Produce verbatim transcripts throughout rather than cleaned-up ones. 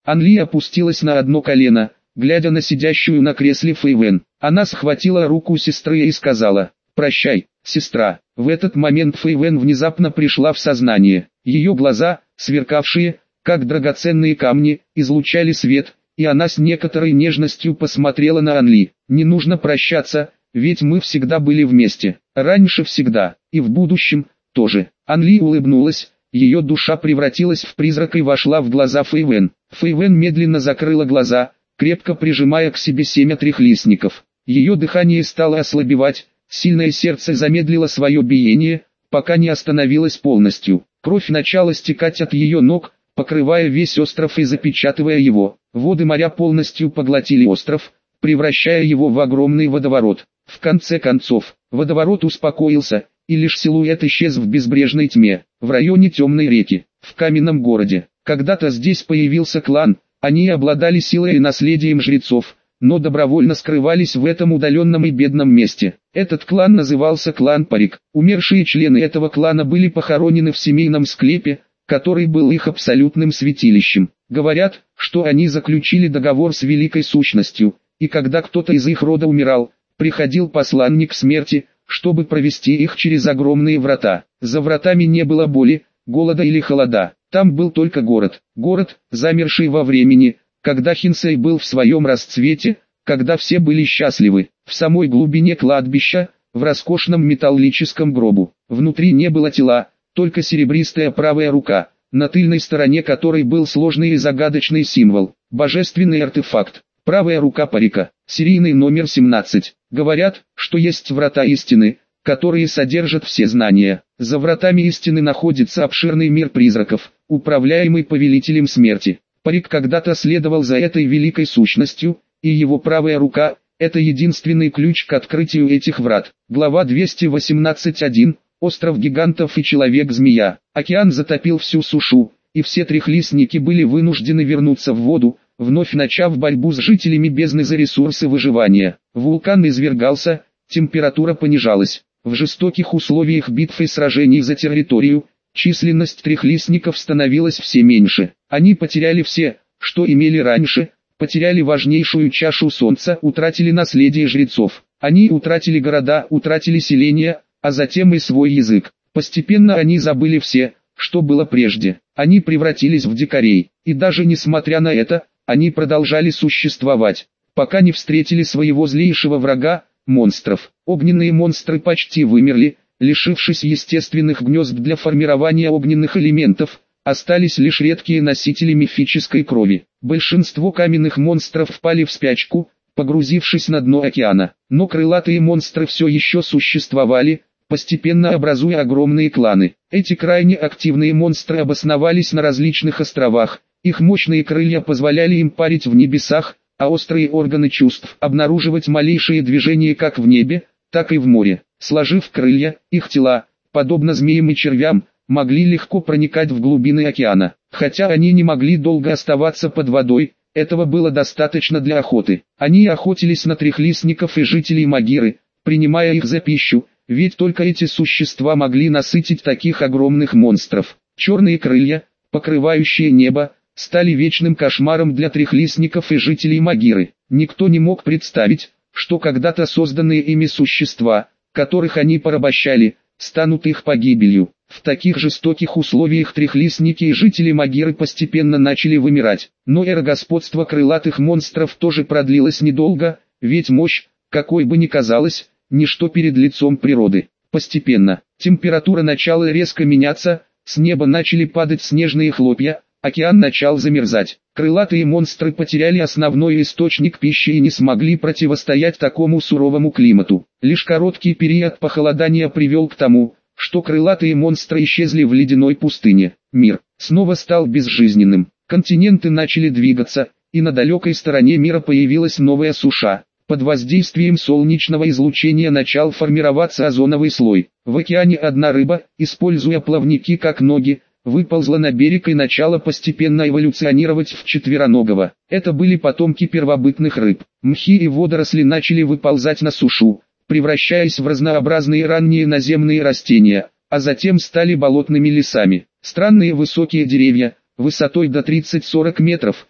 Анли опустилась на одно колено, глядя на сидящую на кресле Фэйвен. Она схватила руку сестры и сказала: «Прощай, сестра». В этот момент Фэйвен внезапно пришла в сознание. Ее глаза, сверкавшие, как драгоценные камни, излучали свет, и она с некоторой нежностью посмотрела на Анли. «Не нужно прощаться, ведь мы всегда были вместе. Раньше всегда, и в будущем тоже». Анли улыбнулась, ее душа превратилась в призрак и вошла в глаза Фэйвен. Фэйвен медленно закрыла глаза, крепко прижимая к себе семя трехлистников. Ее дыхание стало ослабевать, сильное сердце замедлило свое биение, пока не остановилось полностью. Кровь начала стекать от ее ног, покрывая весь остров и запечатывая его. Воды моря полностью поглотили остров, превращая его в огромный водоворот. В конце концов, водоворот успокоился, и лишь силуэт исчез в безбрежной тьме. В районе темной реки, в каменном городе, когда-то здесь появился клан. Они обладали силой и наследием жрецов, но добровольно скрывались в этом удаленном и бедном месте. Этот клан назывался клан Парик. Умершие члены этого клана были похоронены в семейном склепе, который был их абсолютным святилищем. Говорят, что они заключили договор с Великой Сущностью, и когда кто-то из их рода умирал, приходил посланник смерти, чтобы провести их через огромные врата. За вратами не было боли, голода или холода. Там был только город. Город, замерший во времени, когда Хинсей был в своем расцвете, когда все были счастливы. В самой глубине кладбища, в роскошном металлическом гробу, внутри не было тела, только серебристая правая рука, на тыльной стороне которой был сложный и загадочный символ, божественный артефакт. Правая рука Парика, серийный номер семнадцать. Говорят, что есть врата истины, которые содержат все знания. За вратами истины находится обширный мир призраков, управляемый повелителем смерти. Парик когда-то следовал за этой великой сущностью, и его правая рука – это единственный ключ к открытию этих врат. Глава двести восемнадцать один. Остров гигантов и человек-змея. Океан затопил всю сушу, и все трехлистники были вынуждены вернуться в воду, вновь начав борьбу с жителями бездны за ресурсы выживания. Вулкан извергался, температура понижалась. В жестоких условиях битв и сражений за территорию, численность трехлистников становилась все меньше. Они потеряли все, что имели раньше, потеряли важнейшую чашу солнца, утратили наследие жрецов. Они утратили города, утратили селения, а затем и свой язык. Постепенно они забыли все, что было прежде. Они превратились в дикарей, и даже несмотря на это, они продолжали существовать, пока не встретили своего злейшего врага, монстров. Огненные монстры почти вымерли, лишившись естественных гнезд для формирования огненных элементов, остались лишь редкие носители мифической крови. Большинство каменных монстров впали в спячку, погрузившись на дно океана. Но крылатые монстры все еще существовали, постепенно образуя огромные кланы. Эти крайне активные монстры обосновались на различных островах, их мощные крылья позволяли им парить в небесах, а острые органы чувств обнаруживать малейшие движения как в небе, так и в море. Сложив крылья, их тела, подобно змеям и червям, могли легко проникать в глубины океана. Хотя они не могли долго оставаться под водой, этого было достаточно для охоты. Они охотились на трехлистников и жителей Магиры, принимая их за пищу, ведь только эти существа могли насытить таких огромных монстров. Черные крылья, покрывающие небо, стали вечным кошмаром для трехлистников и жителей Магиры. Никто не мог представить, что когда-то созданные ими существа, которых они порабощали, станут их погибелью. В таких жестоких условиях трехлистники и жители Магиры постепенно начали вымирать. Но эра господства крылатых монстров тоже продлилась недолго, ведь мощь, какой бы ни казалось, ничто перед лицом природы. Постепенно, температура начала резко меняться, с неба начали падать снежные хлопья, океан начал замерзать. Крылатые монстры потеряли основной источник пищи и не смогли противостоять такому суровому климату. Лишь короткий период похолодания привел к тому, что крылатые монстры исчезли в ледяной пустыне. Мир снова стал безжизненным. Континенты начали двигаться, и на далекой стороне мира появилась новая суша. Под воздействием солнечного излучения начал формироваться озоновый слой. В океане одна рыба, используя плавники как ноги, выползла на берег и начала постепенно эволюционировать в четвероногого. Это были потомки первобытных рыб. Мхи и водоросли начали выползать на сушу, превращаясь в разнообразные ранние наземные растения, а затем стали болотными лесами. Странные высокие деревья, высотой до тридцати-сорока метров,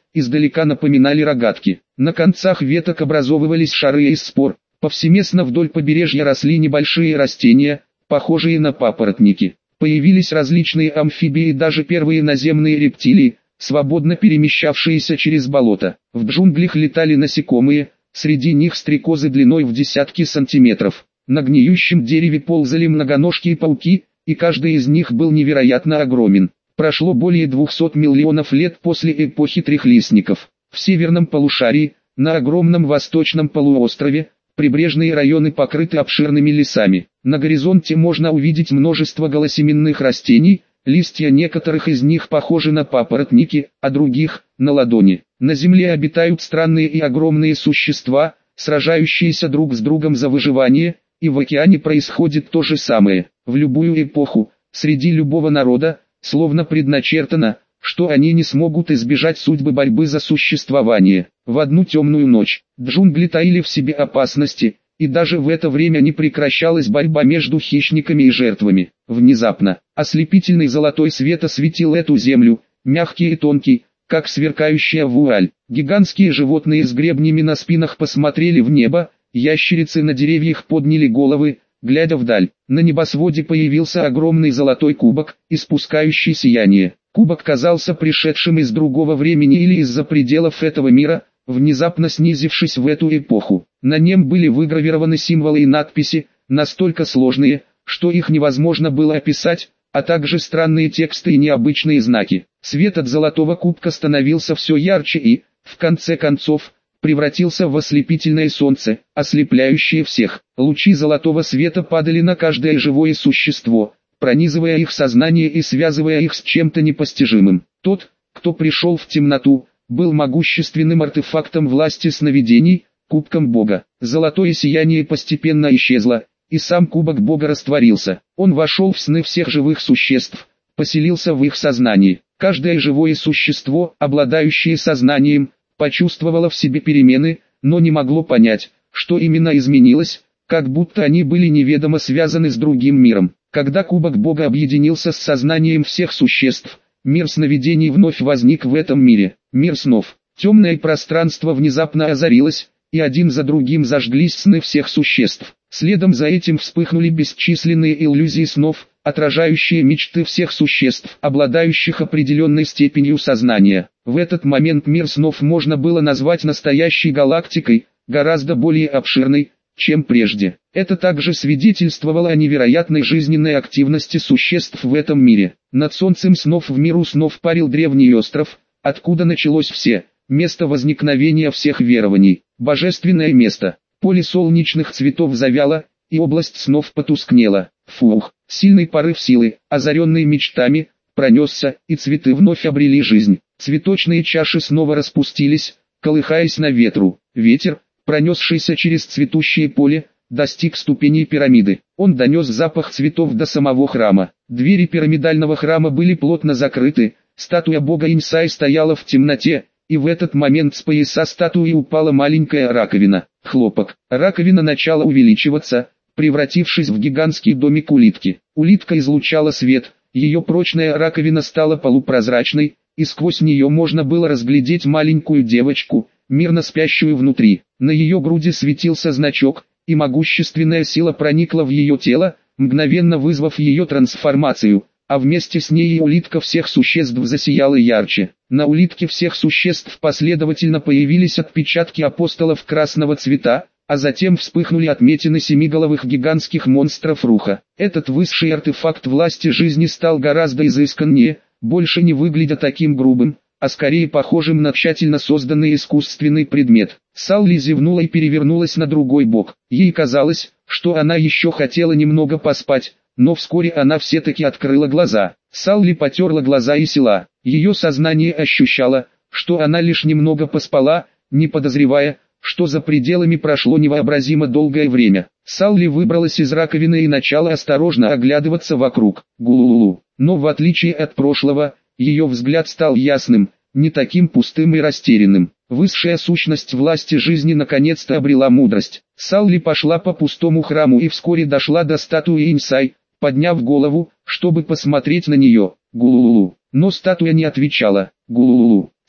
издалека напоминали рогатки. На концах веток образовывались шары из спор. Повсеместно вдоль побережья росли небольшие растения, похожие на папоротники. Появились различные амфибии и даже первые наземные рептилии, свободно перемещавшиеся через болото. В джунглях летали насекомые, среди них стрекозы длиной в десятки сантиметров. На гниющем дереве ползали многоножки и пауки, и каждый из них был невероятно огромен. Прошло более двухсот миллионов лет после эпохи трехлистников. В северном полушарии, на огромном восточном полуострове, прибрежные районы покрыты обширными лесами. На горизонте можно увидеть множество голосеменных растений, листья некоторых из них похожи на папоротники, а других – на ладони. На земле обитают странные и огромные существа, сражающиеся друг с другом за выживание, и в океане происходит то же самое. В любую эпоху, среди любого народа, словно предначертано, что они не смогут избежать судьбы борьбы за существование. В одну темную ночь, джунгли таили в себе опасности, и даже в это время не прекращалась борьба между хищниками и жертвами. Внезапно, ослепительный золотой свет осветил эту землю, мягкий и тонкий, как сверкающая вуаль. Гигантские животные с гребнями на спинах посмотрели в небо, ящерицы на деревьях подняли головы, глядя вдаль. На небосводе появился огромный золотой кубок, испускающий сияние. Кубок казался пришедшим из другого времени или из-за пределов этого мира, внезапно снизившись в эту эпоху. На нем были выгравированы символы и надписи, настолько сложные, что их невозможно было описать, а также странные тексты и необычные знаки. Свет от золотого кубка становился все ярче и, в конце концов, превратился в ослепительное солнце, ослепляющее всех. Лучи золотого света падали на каждое живое существо, пронизывая их сознание и связывая их с чем-то непостижимым. Тот, кто пришел в темноту, был могущественным артефактом власти сновидений, кубком Бога. Золотое сияние постепенно исчезло, и сам кубок Бога растворился. Он вошел в сны всех живых существ, поселился в их сознании. Каждое живое существо, обладающее сознанием, почувствовало в себе перемены, но не могло понять, что именно изменилось, как будто они были неведомо связаны с другим миром. Когда кубок Бога объединился с сознанием всех существ, мир сновидений вновь возник в этом мире. Мир снов. Темное пространство внезапно озарилось, и один за другим зажглись сны всех существ. Следом за этим вспыхнули бесчисленные иллюзии снов, отражающие мечты всех существ, обладающих определенной степенью сознания. В этот момент мир снов можно было назвать настоящей галактикой, гораздо более обширной, чем прежде. Это также свидетельствовало о невероятной жизненной активности существ в этом мире. Над солнцем снов в миру снов парил древний остров, откуда началось все, место возникновения всех верований, божественное место. Поле солнечных цветов завяло, и область снов потускнела. Фух, сильный порыв силы, озаренный мечтами, пронесся, и цветы вновь обрели жизнь. Цветочные чаши снова распустились, колыхаясь на ветру. Ветер, пронесшийся через цветущее поле, достиг ступеней пирамиды. Он донес запах цветов до самого храма. Двери пирамидального храма были плотно закрыты, статуя бога Инсай стояла в темноте, и в этот момент с пояса статуи упала маленькая раковина. Хлопок. Раковина начала увеличиваться, превратившись в гигантский домик улитки. Улитка излучала свет, ее прочная раковина стала полупрозрачной, и сквозь нее можно было разглядеть маленькую девочку, мирно спящую внутри. На ее груди светился значок, и могущественная сила проникла в ее тело, мгновенно вызвав ее трансформацию, а вместе с ней и улитка всех существ засияла ярче. На улитке всех существ последовательно появились отпечатки апостолов красного цвета, а затем вспыхнули отметины семиголовых гигантских монстров Руха. Этот высший артефакт власти жизни стал гораздо изысканнее, больше не выглядя таким грубым, а скорее похожим на тщательно созданный искусственный предмет. Салли зевнула и перевернулась на другой бок. Ей казалось, что она еще хотела немного поспать, но вскоре она все-таки открыла глаза. Салли потерла глаза и села. Ее сознание ощущало, что она лишь немного поспала, не подозревая, что за пределами прошло невообразимо долгое время. Салли выбралась из раковины и начала осторожно оглядываться вокруг. Гулулулу. Но в отличие от прошлого, ее взгляд стал ясным, не таким пустым и растерянным. Высшая сущность власти жизни наконец-то обрела мудрость. Салли пошла по пустому храму и вскоре дошла до статуи Инсай, подняв голову, чтобы посмотреть на нее. Гулулулу. Но статуя не отвечала. Гулулулу.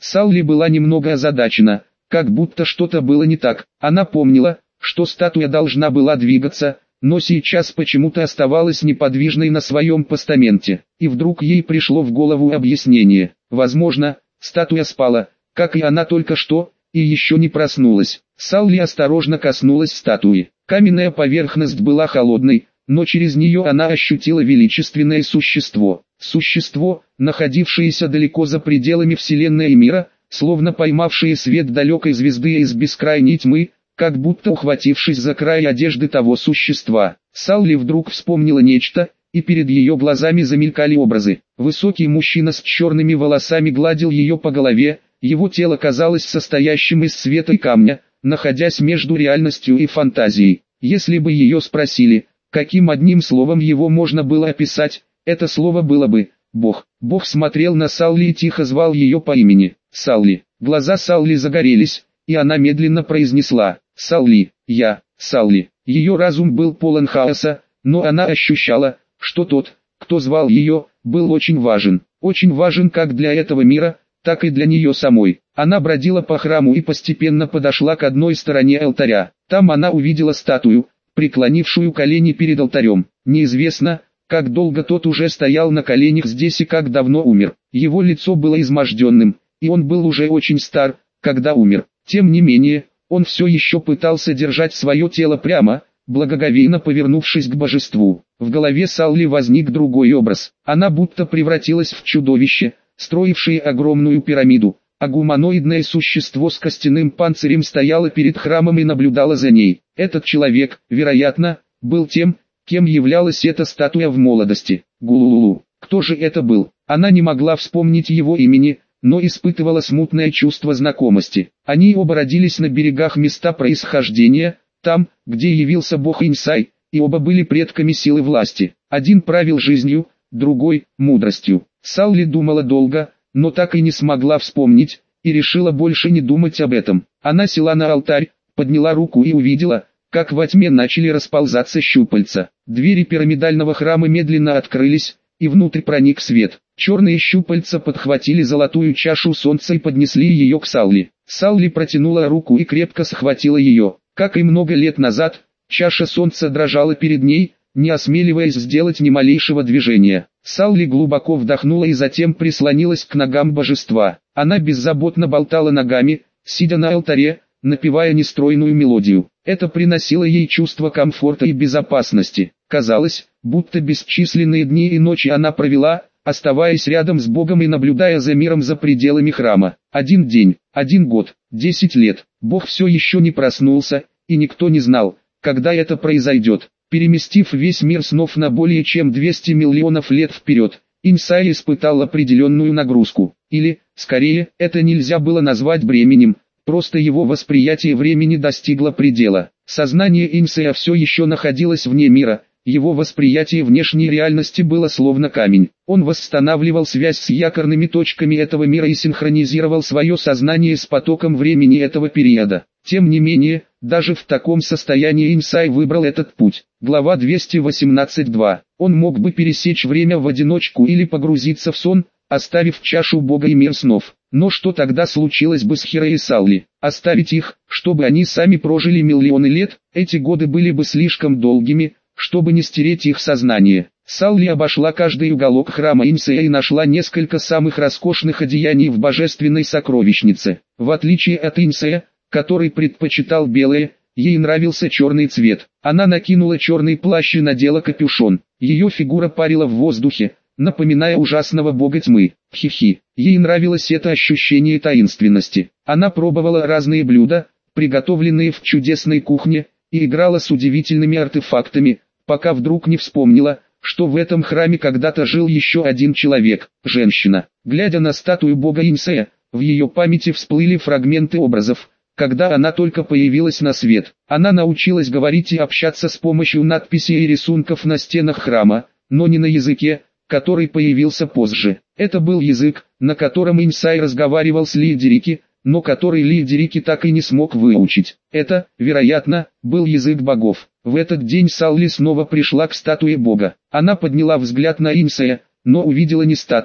Салли была немного озадачена, как будто что-то было не так. Она помнила, что статуя должна была двигаться, но сейчас почему-то оставалась неподвижной на своем постаменте. И вдруг ей пришло в голову объяснение. Возможно, статуя спала, как и она только что, и еще не проснулась. Салли осторожно коснулась статуи. Каменная поверхность была холодной, но через нее она ощутила величественное существо. Существо, находившееся далеко за пределами Вселенной и мира, словно поймавшее свет далекой звезды из бескрайней тьмы, как будто ухватившись за край одежды того существа. Салли вдруг вспомнила нечто, и перед ее глазами замелькали образы. Высокий мужчина с черными волосами гладил ее по голове, его тело казалось состоящим из света и камня, находясь между реальностью и фантазией. Если бы ее спросили, каким одним словом его можно было описать, это слово было бы «Бог». Бог смотрел на Салли и тихо звал ее по имени «Салли». Глаза Салли загорелись, и она медленно произнесла «Салли, я, Салли». Ее разум был полон хаоса, но она ощущала, что тот, кто звал ее, был очень важен. Очень важен как для этого мира, так и для нее самой. Она бродила по храму и постепенно подошла к одной стороне алтаря. Там она увидела статую, преклонившую колени перед алтарем. Неизвестно, как долго тот уже стоял на коленях здесь и как давно умер. Его лицо было изможденным, и он был уже очень стар, когда умер. Тем не менее, он все еще пытался держать свое тело прямо, благоговейно повернувшись к божеству. В голове Салли возник другой образ. Она будто превратилась в чудовище, строившее огромную пирамиду, а гуманоидное существо с костяным панцирем стояло перед храмом и наблюдало за ней. Этот человек, вероятно, был тем, кем являлась эта статуя в молодости. Гулулулу. Кто же это был? Она не могла вспомнить его имени, но испытывала смутное чувство знакомости. Они оба родились на берегах места происхождения, там, где явился бог Инсай, и оба были предками силы власти. Один правил жизнью, другой – мудростью. Салли думала долго, но так и не смогла вспомнить, и решила больше не думать об этом. Она села на алтарь, подняла руку и увидела, как во тьме начали расползаться щупальца. Двери пирамидального храма медленно открылись, и внутрь проник свет. Черные щупальца подхватили золотую чашу солнца и поднесли ее к Салли. Салли протянула руку и крепко схватила ее. Как и много лет назад, чаша солнца дрожала перед ней, не осмеливаясь сделать ни малейшего движения. Салли глубоко вдохнула и затем прислонилась к ногам божества. Она беззаботно болтала ногами, сидя на алтаре, напевая нестройную мелодию. Это приносило ей чувство комфорта и безопасности. Казалось, будто бесчисленные дни и ночи она провела, оставаясь рядом с Богом и наблюдая за миром за пределами храма. Один день, один год, десять лет. Бог все еще не проснулся, и никто не знал, когда это произойдет. Переместив весь мир снов на более чем двести миллионов лет вперед, Инсай испытал определенную нагрузку. Или, скорее, это нельзя было назвать бременем, просто его восприятие времени достигло предела. Сознание Инсая все еще находилось вне мира, его восприятие внешней реальности было словно камень. Он восстанавливал связь с якорными точками этого мира и синхронизировал свое сознание с потоком времени этого периода. Тем не менее, даже в таком состоянии Инсай выбрал этот путь. Глава двести восемнадцать два. Он мог бы пересечь время в одиночку или погрузиться в сон, оставив чашу Бога и мир снов. Но что тогда случилось бы с Хиро и Салли? Оставить их, чтобы они сами прожили миллионы лет? Эти годы были бы слишком долгими, чтобы не стереть их сознание. Салли обошла каждый уголок храма Инсая и нашла несколько самых роскошных одеяний в божественной сокровищнице. В отличие от Инсая, который предпочитал белое, ей нравился черный цвет. Она накинула черный плащ и надела капюшон. Ее фигура парила в воздухе, напоминая ужасного бога тьмы. Хи-хи. Ей нравилось это ощущение таинственности. Она пробовала разные блюда, приготовленные в чудесной кухне, и играла с удивительными артефактами, пока вдруг не вспомнила, что в этом храме когда-то жил еще один человек, женщина. Глядя на статую бога Инсая, в ее памяти всплыли фрагменты образов, когда она только появилась на свет. Она научилась говорить и общаться с помощью надписей и рисунков на стенах храма, но не на языке, который появился позже. Это был язык, на котором Инсай разговаривал с Лидерики, но который Лидерики так и не смог выучить. Это, вероятно, был язык богов. В этот день Салли снова пришла к статуе бога. Она подняла взгляд на Инсая, но увидела не статую,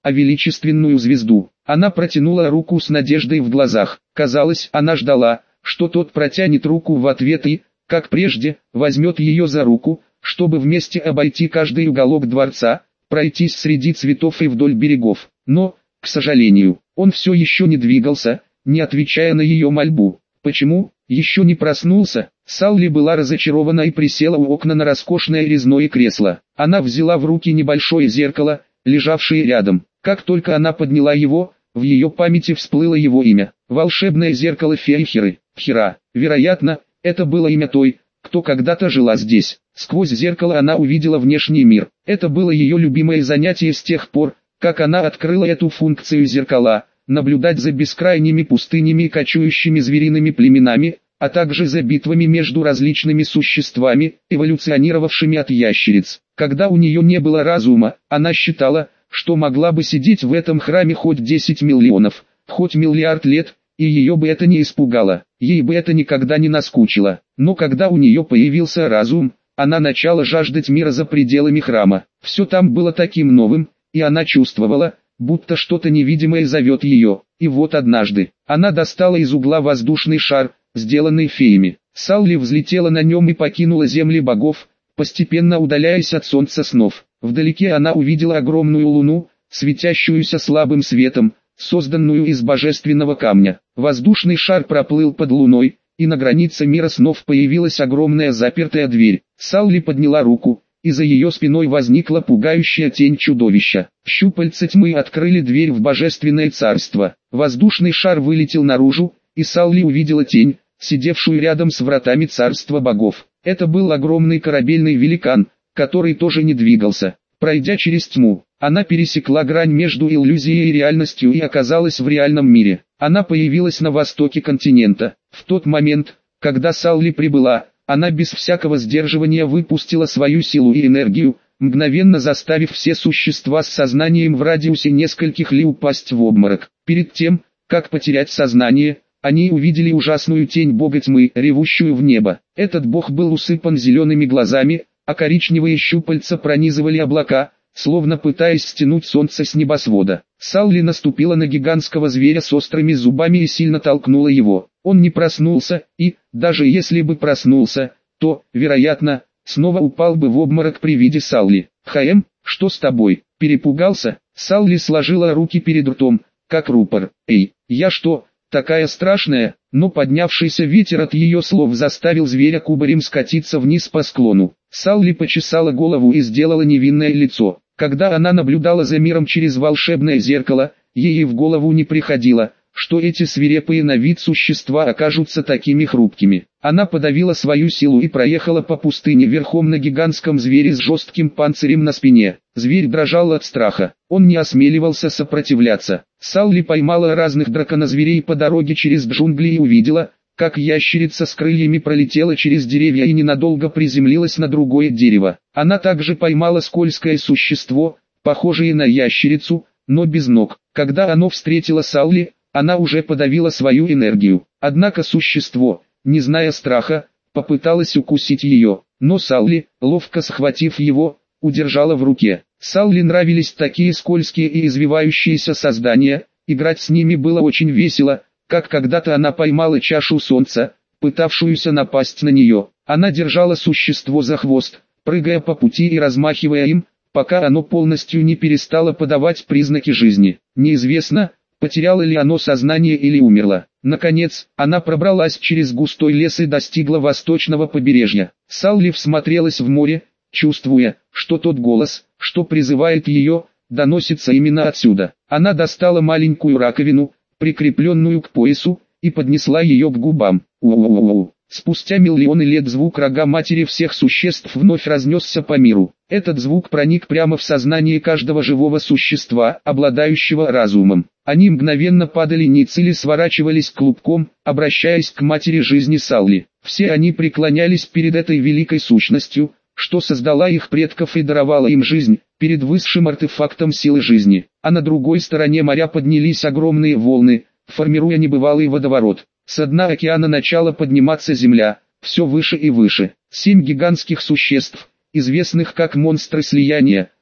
а величественную звезду. Она протянула руку с надеждой в глазах. Казалось, она ждала, что тот протянет руку в ответ и, как прежде, возьмет ее за руку, чтобы вместе обойти каждый уголок дворца, пройтись среди цветов и вдоль берегов. Но, к сожалению, он все еще не двигался, не отвечая на ее мольбу. Почему? Еще не проснулся? Салли была разочарована и присела у окна на роскошное резное кресло. Она взяла в руки небольшое зеркало, лежавшее рядом. Как только она подняла его, в ее памяти всплыло его имя. Волшебное зеркало Фейхеры. Хера. Вероятно, это было имя той, кто когда-то жила здесь. Сквозь зеркало она увидела внешний мир. Это было ее любимое занятие с тех пор, как она открыла эту функцию зеркала, наблюдать за бескрайними пустынями и кочующими звериными племенами, а также за битвами между различными существами, эволюционировавшими от ящериц. Когда у нее не было разума, она считала, что могла бы сидеть в этом храме хоть десять миллионов, хоть миллиард лет, и ее бы это не испугало, ей бы это никогда не наскучило. Но когда у нее появился разум, она начала жаждать мира за пределами храма. Все там было таким новым, и она чувствовала, будто что-то невидимое зовет ее. И вот однажды, она достала из угла воздушный шар, сделанный феями. Салли взлетела на нем и покинула земли богов, постепенно удаляясь от солнца снов. Вдалеке она увидела огромную луну, светящуюся слабым светом, созданную из божественного камня. Воздушный шар проплыл под луной, и на границе мира снов появилась огромная запертая дверь. Салли подняла руку, и за ее спиной возникла пугающая тень чудовища. Щупальца тьмы открыли дверь в божественное царство. Воздушный шар вылетел наружу, и Салли увидела тень, сидевшую рядом с вратами царства богов. Это был огромный корабельный великан, который тоже не двигался. Пройдя через тьму, она пересекла грань между иллюзией и реальностью и оказалась в реальном мире. Она появилась на востоке континента. В тот момент, когда Салли прибыла, она без всякого сдерживания выпустила свою силу и энергию, мгновенно заставив все существа с сознанием в радиусе нескольких ли упасть в обморок. Перед тем, как потерять сознание, они увидели ужасную тень бога тьмы, ревущую в небо. Этот бог был усыпан зелеными глазами, а коричневые щупальца пронизывали облака, словно пытаясь стянуть солнце с небосвода. Салли наступила на гигантского зверя с острыми зубами и сильно толкнула его. Он не проснулся, и, даже если бы проснулся, то, вероятно, снова упал бы в обморок при виде Салли. «Хаэм, что с тобой? Перепугался?» Салли сложила руки перед ртом, как рупор. «Эй, я что, такая страшная?» Но поднявшийся ветер от ее слов заставил зверя кубарем скатиться вниз по склону. Салли почесала голову и сделала невинное лицо. Когда она наблюдала за миром через волшебное зеркало, ей в голову не приходило, что эти свирепые на вид существа окажутся такими хрупкими. Она подавила свою силу и проехала по пустыне верхом на гигантском звере с жестким панцирем на спине. Зверь дрожал от страха, он не осмеливался сопротивляться. Салли поймала разных драконозверей по дороге через джунгли и увидела, как ящерица с крыльями пролетела через деревья и ненадолго приземлилась на другое дерево. Она также поймала скользкое существо, похожее на ящерицу, но без ног. Когда оно встретило Салли, она уже подавила свою энергию. Однако существо, не зная страха, попыталось укусить ее, но Салли, ловко схватив его, удержала в руке. Салли нравились такие скользкие и извивающиеся создания, играть с ними было очень весело, как когда-то она поймала чашу солнца, пытавшуюся напасть на нее. Она держала существо за хвост, прыгая по пути и размахивая им, пока оно полностью не перестало подавать признаки жизни. Неизвестно, потеряло ли оно сознание или умерло. Наконец, она пробралась через густой лес и достигла восточного побережья. Салли всмотрелась в море, чувствуя, что тот голос, что призывает ее, доносится именно отсюда. Она достала маленькую раковину, прикрепленную к поясу, и поднесла ее к губам. У-у-у-у. Спустя миллионы лет звук рога матери всех существ вновь разнесся по миру. Этот звук проник прямо в сознание каждого живого существа, обладающего разумом. Они мгновенно падали ниц или сворачивались клубком, обращаясь к матери жизни Салли. Все они преклонялись перед этой великой сущностью, что создала их предков и даровала им жизнь, перед высшим артефактом силы жизни. А на другой стороне моря поднялись огромные волны, формируя небывалый водоворот. Со дна океана начала подниматься земля, все выше и выше. Семь гигантских существ, известных как монстры слияния,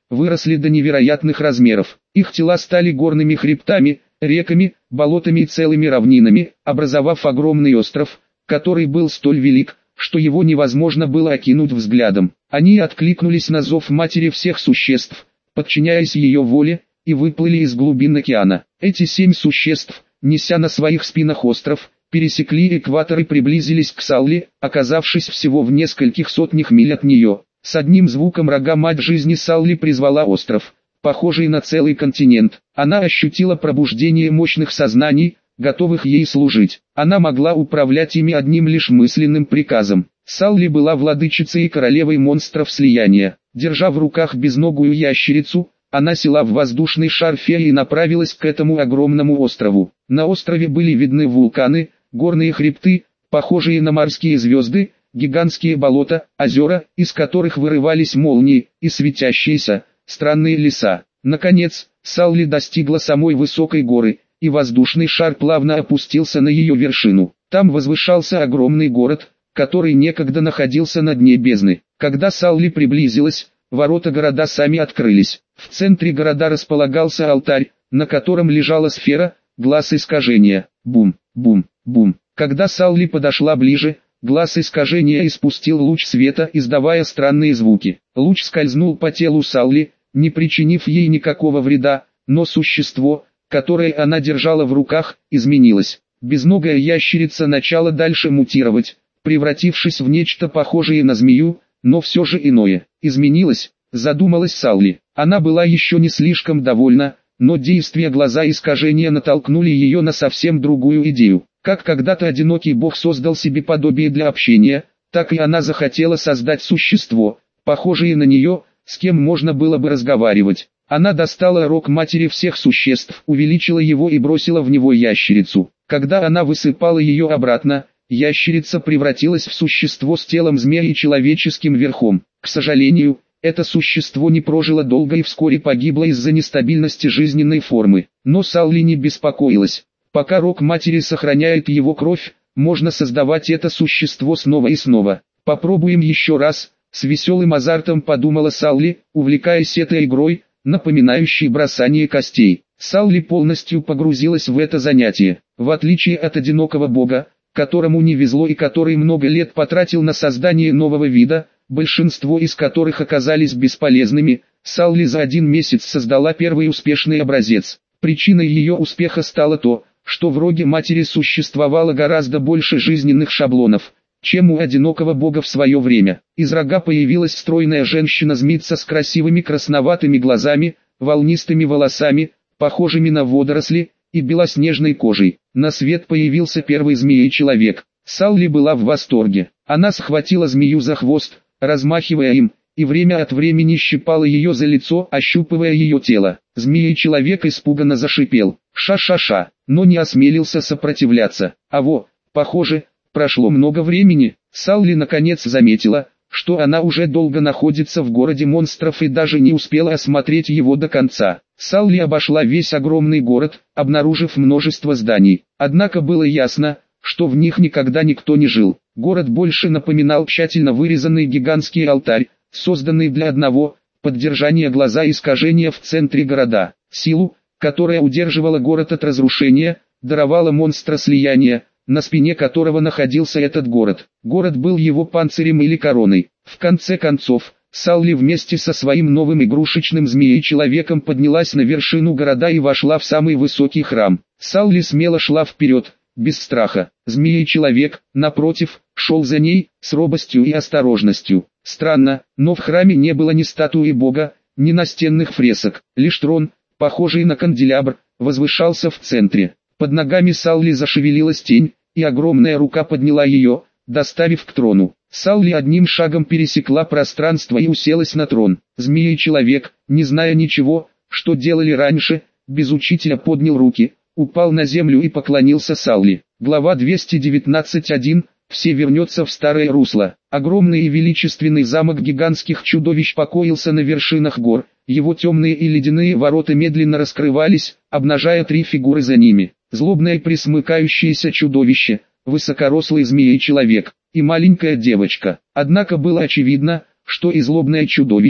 выросли до невероятных размеров. Их тела стали горными хребтами, реками, болотами и целыми равнинами, образовав огромный остров, который был столь велик, что его невозможно было окинуть взглядом. Они откликнулись на зов матери всех существ, подчиняясь ее воле, и выплыли из глубин океана. Эти семь существ, неся на своих спинах остров, пересекли экватор и приблизились к Салли, оказавшись всего в нескольких сотнях миль от нее. С одним звуком рога мать жизни Салли призвала остров, похожий на целый континент. Она ощутила пробуждение мощных сознаний, готовых ей служить. Она могла управлять ими одним лишь мысленным приказом. Салли была владычицей и королевой монстров слияния. Держа в руках безногую ящерицу, она села в воздушный шар феи и направилась к этому огромному острову. На острове были видны вулканы, горные хребты, похожие на морские звезды, гигантские болота, озера, из которых вырывались молнии, и светящиеся, странные леса. Наконец, Салли достигла самой высокой горы, и воздушный шар плавно опустился на ее вершину. Там возвышался огромный город, который некогда находился на дне бездны. Когда Салли приблизилась, ворота города сами открылись. В центре города располагался алтарь, на котором лежала сфера, глаз искажения. Бум, бум, бум. Когда Салли подошла ближе, глаз искажения испустил луч света, издавая странные звуки. Луч скользнул по телу Салли, не причинив ей никакого вреда, но существо, которое она держала в руках, изменилось. Безногая ящерица начала дальше мутировать, превратившись в нечто похожее на змею, но все же иное. Изменилось, задумалась Салли. Она была еще не слишком довольна, но действия глаза искажения натолкнули ее на совсем другую идею. Как когда-то одинокий бог создал себе подобие для общения, так и она захотела создать существо, похожее на нее, с кем можно было бы разговаривать. Она достала рог матери всех существ, увеличила его и бросила в него ящерицу. Когда она высыпала ее обратно, ящерица превратилась в существо с телом змея и человеческим верхом. К сожалению, это существо не прожило долго и вскоре погибло из-за нестабильности жизненной формы. Но Салли не беспокоилась. Пока рог матери сохраняет его кровь, можно создавать это существо снова и снова. Попробуем еще раз, с веселым азартом подумала Салли, увлекаясь этой игрой, напоминающей бросание костей. Салли полностью погрузилась в это занятие. В отличие от одинокого бога, которому не везло и который много лет потратил на создание нового вида, большинство из которых оказались бесполезными, Салли за один месяц создала первый успешный образец. Причиной ее успеха стало то, что в роге матери существовало гораздо больше жизненных шаблонов, чем у одинокого бога в свое время. Из рога появилась стройная женщина-змеица с красивыми красноватыми глазами, волнистыми волосами, похожими на водоросли, и белоснежной кожей. На свет появился первый змеей-человек. Салли была в восторге. Она схватила змею за хвост, размахивая им, и время от времени щипала ее за лицо, ощупывая ее тело. Змеей-человек испуганно зашипел «Ша-ша-ша», но не осмелился сопротивляться. А во, похоже, прошло много времени. Салли наконец заметила, что она уже долго находится в городе монстров и даже не успела осмотреть его до конца. Салли обошла весь огромный город, обнаружив множество зданий. Однако было ясно, что в них никогда никто не жил. Город больше напоминал тщательно вырезанный гигантский алтарь, созданный для одного – поддержания глаза искажения в центре города. Силу, которая удерживала город от разрушения, даровала монстра слияния, на спине которого находился этот город. Город был его панцирем или короной. В конце концов, Салли вместе со своим новым игрушечным змеей-человеком поднялась на вершину города и вошла в самый высокий храм. Салли смело шла вперед, без страха. Змеей-человек, напротив, шел за ней, с робостью и осторожностью. Странно, но в храме не было ни статуи бога, ни настенных фресок. Лишь трон, похожий на канделябр, возвышался в центре. Под ногами Салли зашевелилась тень, и огромная рука подняла ее, доставив к трону. Салли одним шагом пересекла пространство и уселась на трон. Змеей-человек, не зная ничего, что делали раньше, без учителя поднял руки, упал на землю и поклонился Салли. Глава двести девятнадцать один. Все вернется в старое русло. Огромный и величественный замок гигантских чудовищ покоился на вершинах гор. Его темные и ледяные ворота медленно раскрывались, обнажая три фигуры за ними. Злобное пресмыкающееся чудовище, высокорослый змеей-человек и маленькая девочка. Однако было очевидно, что и злобное чудовище,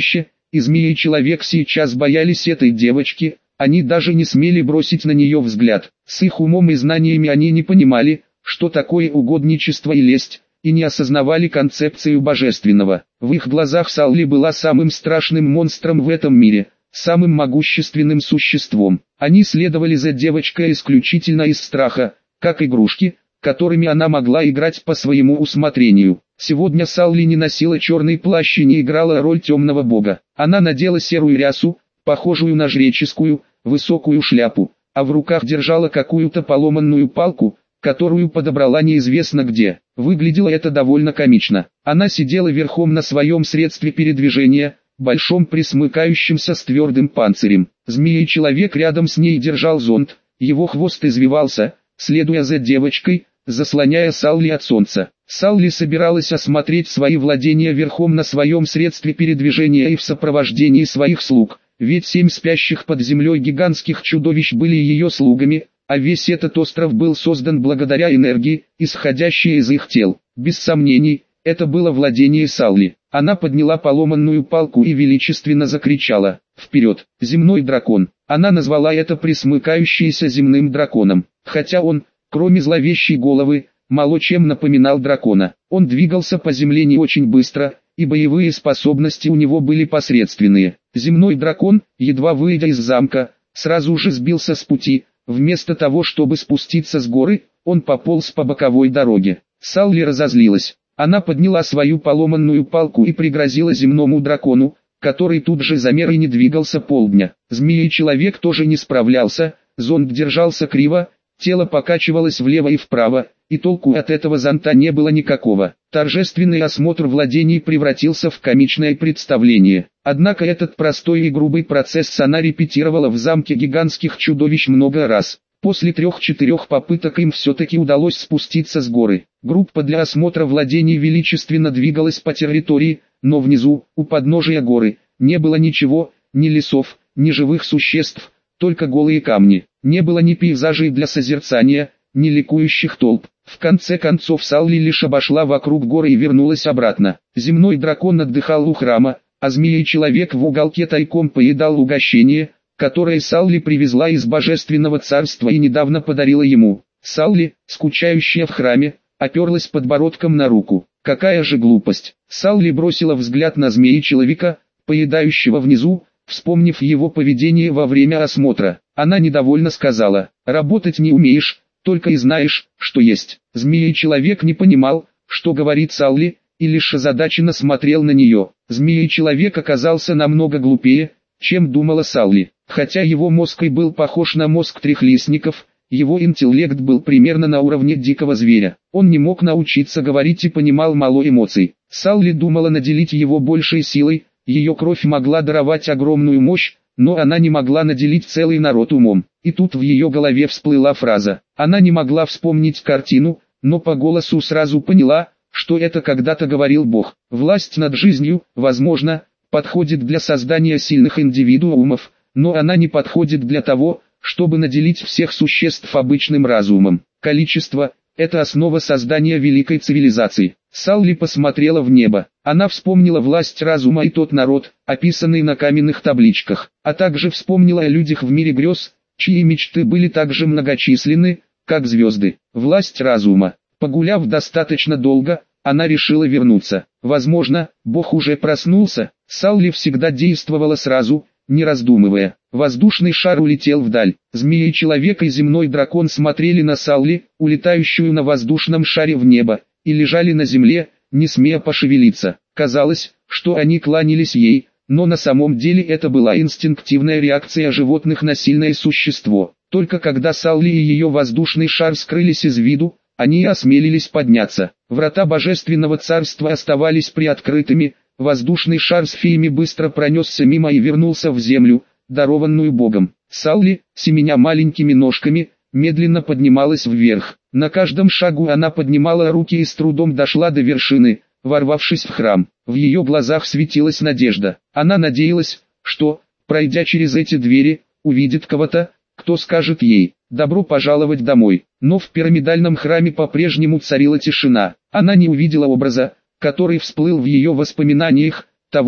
и Змея и Человек сейчас боялись этой девочки, они даже не смели бросить на нее взгляд. С их умом и знаниями они не понимали, что такое угодничество и лесть, и не осознавали концепцию божественного. В их глазах Салли была самым страшным монстром в этом мире, самым могущественным существом. Они следовали за девочкой исключительно из страха, как игрушки, которыми она могла играть по своему усмотрению. Сегодня Салли не носила черный плащ и не играла роль темного бога. Она надела серую рясу, похожую на жреческую, высокую шляпу, а в руках держала какую-то поломанную палку, которую подобрала неизвестно где. Выглядело это довольно комично. Она сидела верхом на своем средстве передвижения, большом присмыкающемся с твердым панцирем. Змея и Человек рядом с ней держал зонт, его хвост извивался, следуя за девочкой, заслоняя Салли от солнца. Салли собиралась осмотреть свои владения верхом на своем средстве передвижения и в сопровождении своих слуг, ведь семь спящих под землей гигантских чудовищ были ее слугами, а весь этот остров был создан благодаря энергии, исходящей из их тел. Без сомнений, это было владение Салли. Она подняла поломанную палку и величественно закричала: «Вперед, земной дракон!» Она назвала это присмыкающееся земным драконом, хотя он, кроме зловещей головы, мало чем напоминал дракона. Он двигался по земле не очень быстро, и боевые способности у него были посредственные. Земной дракон, едва выйдя из замка, сразу же сбился с пути. Вместо того, чтобы спуститься с горы, он пополз по боковой дороге. Салли разозлилась. Она подняла свою поломанную палку и пригрозила земному дракону, который тут же замер и не двигался полдня. Змея и Человек тоже не справлялся, зонт держался криво, тело покачивалось влево и вправо, и толку от этого зонта не было никакого. Торжественный осмотр владений превратился в комичное представление. Однако этот простой и грубый процесс она репетировала в замке гигантских чудовищ много раз. После трех-четырех попыток им все-таки удалось спуститься с горы. Группа для осмотра владений величественно двигалась по территории, но внизу, у подножия горы, не было ничего, ни лесов, ни живых существ, только голые камни. Не было ни пейзажей для созерцания, ни ликующих толп. В конце концов Салли лишь обошла вокруг горы и вернулась обратно. Земной дракон отдыхал у храма, а Змея и Человек в уголке тайком поедал угощение, которое Салли привезла из Божественного Царства и недавно подарила ему. Салли, скучающая в храме, оперлась подбородком на руку. Какая же глупость! Салли бросила взгляд на Змея и Человека, поедающего внизу, вспомнив его поведение во время осмотра. Она недовольно сказала: «Работать не умеешь, только и знаешь, что есть». Змея и Человек не понимал, что говорит Салли, и лишь озадаченно смотрел на нее. Змея и Человек оказался намного глупее, чем думала Салли. Хотя его мозг и был похож на мозг трехлистников, его интеллект был примерно на уровне дикого зверя. Он не мог научиться говорить и понимал мало эмоций. Салли думала наделить его большей силой, ее кровь могла даровать огромную мощь, но она не могла наделить целый народ умом. И тут в ее голове всплыла фраза. Она не могла вспомнить картину, но по голосу сразу поняла, что это когда-то говорил Бог. Власть над жизнью, возможно, подходит для создания сильных индивидуумов, но она не подходит для того, чтобы наделить всех существ обычным разумом. Количество – это основа создания великой цивилизации. Салли посмотрела в небо. Она вспомнила власть разума и тот народ, описанный на каменных табличках, а также вспомнила о людях в мире грез, чьи мечты были так же многочисленны, как звезды. Власть разума. Погуляв достаточно долго, она решила вернуться. Возможно, Бог уже проснулся. Салли всегда действовала сразу, не раздумывая. Воздушный шар улетел вдаль. Змея и Человек и земной дракон смотрели на Салли, улетающую на воздушном шаре в небо, и лежали на земле, не смея пошевелиться. Казалось, что они кланялись ей, но на самом деле это была инстинктивная реакция животных на сильное существо. Только когда Салли и ее воздушный шар скрылись из виду, они осмелились подняться. Врата Божественного Царства оставались приоткрытыми, воздушный шар с феями быстро пронесся мимо и вернулся в землю, дарованную Богом. Салли, семеня маленькими ножками, медленно поднималась вверх. На каждом шагу она поднимала руки и с трудом дошла до вершины, ворвавшись в храм. В ее глазах светилась надежда. Она надеялась, что, пройдя через эти двери, увидит кого-то, кто скажет ей «добро пожаловать домой». Но в пирамидальном храме по-прежнему царила тишина. Она не увидела образа, который всплыл в ее воспоминаниях, того,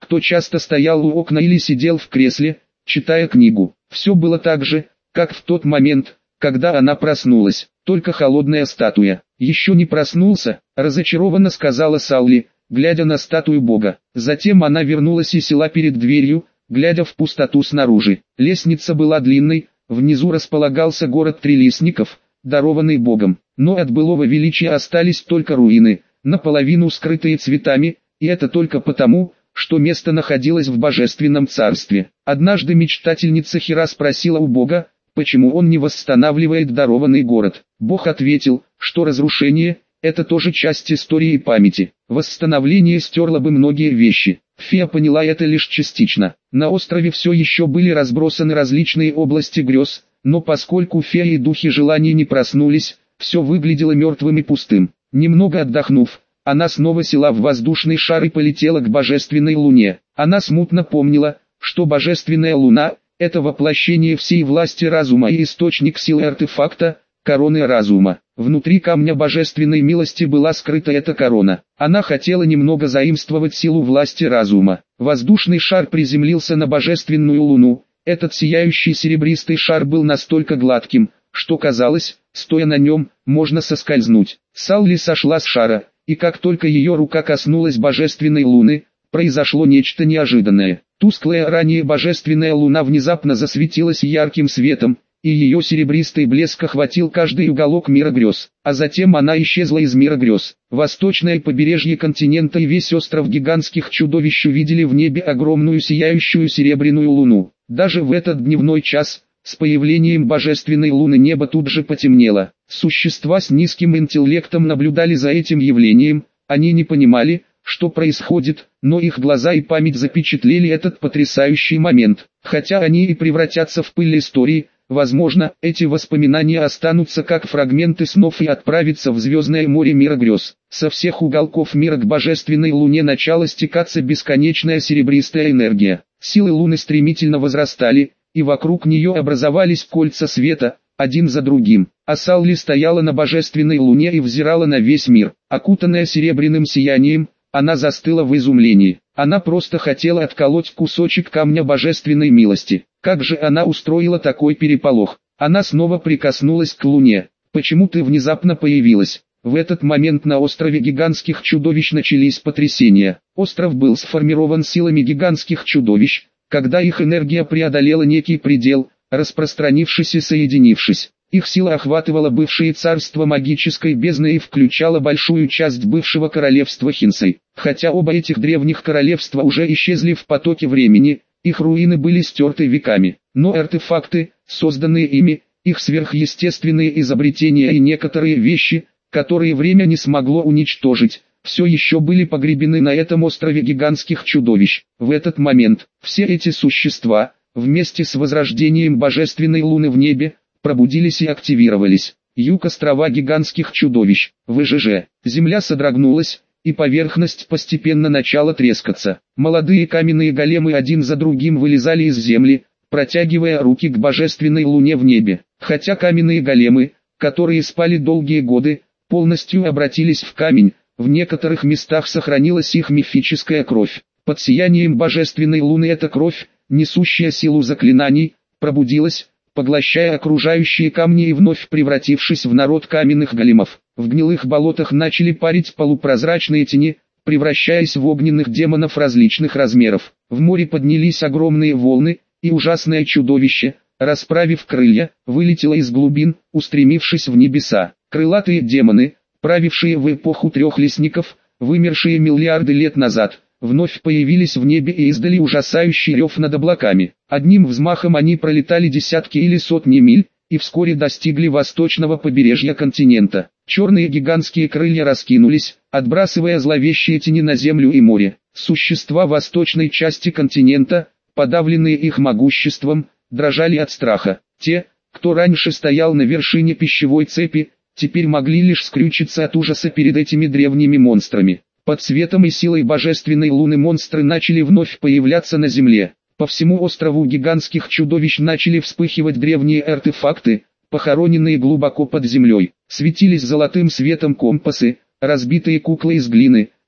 кто часто стоял у окна или сидел в кресле, читая книгу. Все было так же, как в тот момент, когда она проснулась, только холодная статуя. «Еще не проснулся», — разочарованно сказала Салли, глядя на статую Бога. Затем она вернулась и села перед дверью, глядя в пустоту снаружи. Лестница была длинной, внизу располагался город трилистников, дарованный Богом. Но от былого величия остались только руины, наполовину скрытые цветами, и это только потому, что место находилось в божественном царстве. Однажды мечтательница Хира спросила у Бога, почему он не восстанавливает дарованный город. Бог ответил, что разрушение – это тоже часть истории и памяти. Восстановление стерло бы многие вещи. Фея поняла это лишь частично. На острове все еще были разбросаны различные области грез, но поскольку фея и духи желаний не проснулись, все выглядело мертвым и пустым. Немного отдохнув, она снова села в воздушный шар и полетела к божественной луне. Она смутно помнила, что божественная луна – это воплощение всей власти разума и источник силы артефакта, короны разума. Внутри камня божественной милости была скрыта эта корона. Она хотела немного заимствовать силу власти разума. Воздушный шар приземлился на божественную луну. Этот сияющий серебристый шар был настолько гладким, что казалось, стоя на нем, можно соскользнуть. Салли сошла с шара, и как только ее рука коснулась божественной луны, произошло нечто неожиданное. Тусклая ранее божественная луна внезапно засветилась ярким светом, и ее серебристый блеск охватил каждый уголок мира грез. А затем она исчезла из мира грез. Восточное побережье континента и весь остров гигантских чудовищ увидели в небе огромную сияющую серебряную луну. Даже в этот дневной час, с появлением божественной луны небо тут же потемнело. Существа с низким интеллектом наблюдали за этим явлением, они не понимали, что происходит, но их глаза и память запечатлели этот потрясающий момент. Хотя они и превратятся в пыль истории, возможно, эти воспоминания останутся как фрагменты снов и отправятся в звездное море мира грез. Со всех уголков мира к божественной луне начала стекаться бесконечная серебристая энергия. Силы луны стремительно возрастали, и вокруг нее образовались кольца света, один за другим. А Салли стояла на божественной луне и взирала на весь мир. Окутанная серебряным сиянием, она застыла в изумлении. Она просто хотела отколоть кусочек камня божественной милости. Как же она устроила такой переполох? Она снова прикоснулась к луне. «Почему ты внезапно появилась?» В этот момент на острове гигантских чудовищ начались потрясения. Остров был сформирован силами гигантских чудовищ, когда их энергия преодолела некий предел, распространившись и соединившись. Их сила охватывала бывшее царство магической бездны и включала большую часть бывшего королевства Хинсей. Хотя оба этих древних королевства уже исчезли в потоке времени, их руины были стерты веками. Но артефакты, созданные ими, их сверхъестественные изобретения и некоторые вещи, которые время не смогло уничтожить, все еще были погребены на этом острове гигантских чудовищ. В этот момент, все эти существа, вместе с возрождением божественной луны в небе, пробудились и активировались. Юг острова гигантских чудовищ, ВЖЖ. Земля содрогнулась, и поверхность постепенно начала трескаться. Молодые каменные големы один за другим вылезали из земли, протягивая руки к божественной луне в небе. Хотя каменные големы, которые спали долгие годы, полностью обратились в камень, в некоторых местах сохранилась их мифическая кровь. Под сиянием божественной луны эта кровь, несущая силу заклинаний, пробудилась, поглощая окружающие камни и вновь превратившись в народ каменных големов. В гнилых болотах начали парить полупрозрачные тени, превращаясь в огненных демонов различных размеров. В море поднялись огромные волны, и ужасное чудовище, расправив крылья, вылетело из глубин, устремившись в небеса. Крылатые демоны, правившие в эпоху трех лесников, вымершие миллиарды лет назад, вновь появились в небе и издали ужасающий рев над облаками. Одним взмахом они пролетали десятки или сотни миль, и вскоре достигли восточного побережья континента. Черные гигантские крылья раскинулись, отбрасывая зловещие тени на землю и море. Существа восточной части континента, подавленные их могуществом, дрожали от страха. Те, кто раньше стоял на вершине пищевой цепи, теперь могли лишь скрючиться от ужаса перед этими древними монстрами. Под светом и силой божественной луны монстры начали вновь появляться на земле. По всему острову гигантских чудовищ начали вспыхивать древние артефакты, похороненные глубоко под землей. Светились золотым светом компасы, разбитые куклы из глины,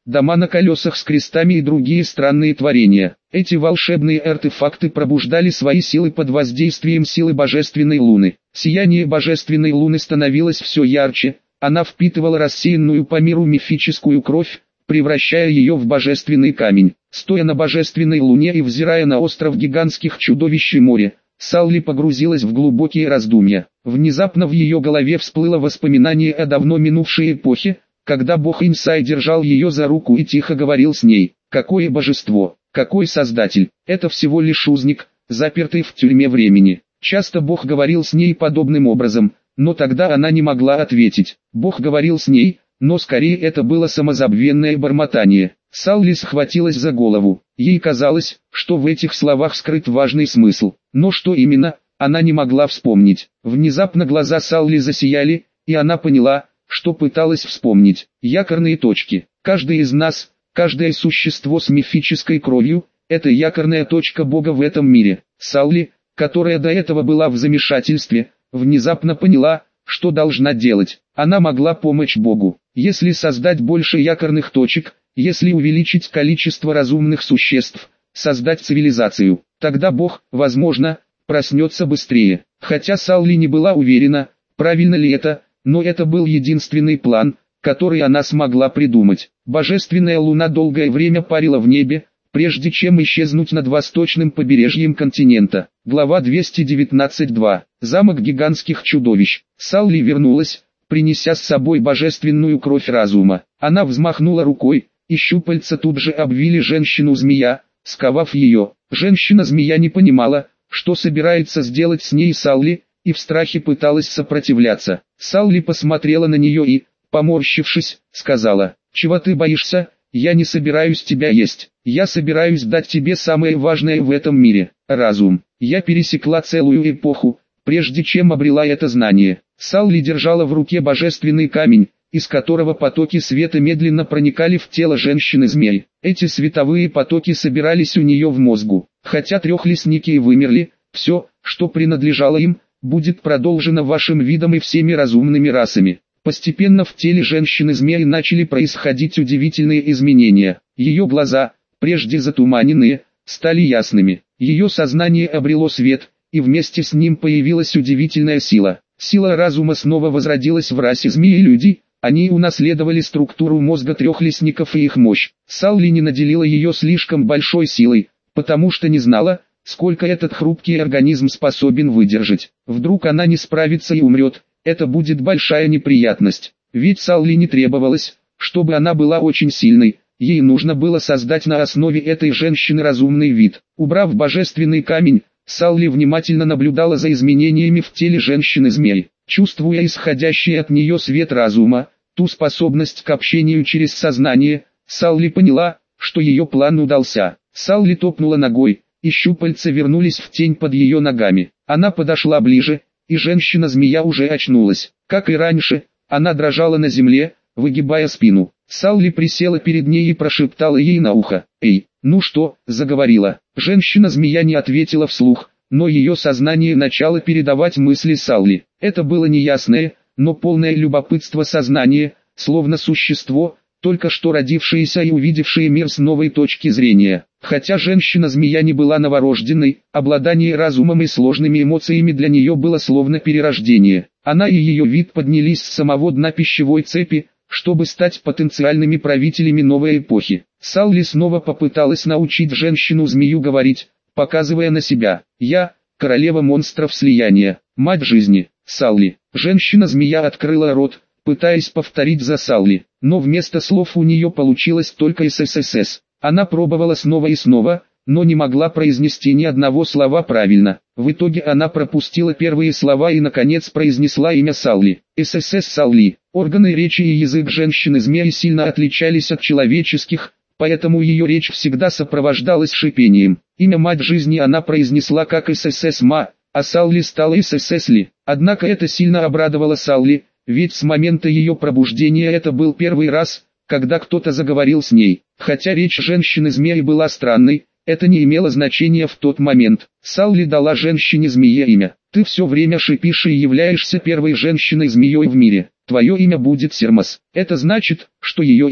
дома на колесах с крестами и другие странные творения. Эти волшебные артефакты пробуждали свои силы под воздействием силы божественной луны. Сияние божественной луны становилось все ярче, она впитывала рассеянную по миру мифическую кровь, превращая ее в божественный камень. Стоя на божественной луне и взирая на остров гигантских чудовищ и море, Салли погрузилась в глубокие раздумья. Внезапно в ее голове всплыло воспоминание о давно минувшей эпохе, когда бог Инсай держал ее за руку и тихо говорил с ней: «Какое божество, какой создатель, это всего лишь узник, запертый в тюрьме времени». Часто бог говорил с ней подобным образом, но тогда она не могла ответить. Бог говорил с ней, но скорее это было самозабвенное бормотание. Салли схватилась за голову. Ей казалось, что в этих словах скрыт важный смысл. Но что именно, она не могла вспомнить. Внезапно глаза Салли засияли, и она поняла, что пыталась вспомнить. Якорные точки. Каждый из нас, каждое существо с мифической кровью, это якорная точка Бога в этом мире. Салли, которая до этого была в замешательстве, внезапно поняла, что должна делать. Она могла помочь Богу. Если создать больше якорных точек, если увеличить количество разумных существ, создать цивилизацию, тогда Бог, возможно, проснется быстрее. Хотя Салли не была уверена, правильно ли это, но это был единственный план, который она смогла придумать. Божественная луна долгое время парила в небе, прежде чем исчезнуть над восточным побережьем континента. Глава двести девятнадцать два. Замок гигантских чудовищ. Салли вернулась, принеся с собой божественную кровь разума. Она взмахнула рукой, и щупальца тут же обвили женщину-змея, сковав ее. Женщина-змея не понимала, что собирается сделать с ней Салли, и в страхе пыталась сопротивляться. Салли посмотрела на нее и, поморщившись, сказала: «Чего ты боишься? Я не собираюсь тебя есть. Я собираюсь дать тебе самое важное в этом мире – разум. Я пересекла целую эпоху, прежде чем обрела это знание». Салли держала в руке божественный камень, из которого потоки света медленно проникали в тело женщины-змеи. Эти световые потоки собирались у нее в мозгу. Хотя трехлесники и вымерли, все, что принадлежало им, будет продолжено вашим видом и всеми разумными расами. Постепенно в теле женщины-змеи начали происходить удивительные изменения. Ее глаза, прежде затуманенные, стали ясными. Ее сознание обрело свет, и вместе с ним появилась удивительная сила. Сила разума снова возродилась в расе змеи-людей. Они унаследовали структуру мозга трехлесников и их мощь. Салли не наделила ее слишком большой силой, потому что не знала, сколько этот хрупкий организм способен выдержать. Вдруг она не справится и умрет, это будет большая неприятность. Ведь Салли не требовалось, чтобы она была очень сильной, ей нужно было создать на основе этой женщины разумный вид. Убрав божественный камень, Салли внимательно наблюдала за изменениями в теле женщины-змеи. Чувствуя исходящий от нее свет разума, ту способность к общению через сознание, Салли поняла, что ее план удался. Салли топнула ногой, и щупальца вернулись в тень под ее ногами. Она подошла ближе, и женщина-змея уже очнулась. Как и раньше, она дрожала на земле, выгибая спину. Салли присела перед ней и прошептала ей на ухо: «Эй, ну что?» – заговорила. Женщина-змея не ответила вслух, но ее сознание начало передавать мысли Салли. Это было неясное, но полное любопытство сознание, словно существо, только что родившееся и увидевшее мир с новой точки зрения. Хотя женщина-змея не была новорожденной, обладание разумом и сложными эмоциями для нее было словно перерождение. Она и ее вид поднялись с самого дна пищевой цепи, чтобы стать потенциальными правителями новой эпохи. Салли снова попыталась научить женщину-змею говорить, показывая на себя: «Я – королева монстров слияния, мать жизни, Салли». Женщина-змея открыла рот, пытаясь повторить за Салли, но вместо слов у нее получилось только «СССС». Она пробовала снова и снова, но не могла произнести ни одного слова правильно. В итоге она пропустила первые слова и наконец произнесла имя Салли. ССС Салли. Органы речи и язык женщины-змеи сильно отличались от человеческих, поэтому ее речь всегда сопровождалась шипением. Имя мать жизни она произнесла как ССС Ма, а Салли стала ССС Ли. Однако это сильно обрадовало Салли, ведь с момента ее пробуждения это был первый раз, когда кто-то заговорил с ней. Хотя речь женщины-змеи была странной, это не имело значения в тот момент. Салли дала женщине-змее имя. «Ты все время шипишь и являешься первой женщиной-змеей в мире. Твое имя будет Сермас». Это значит, что ее имя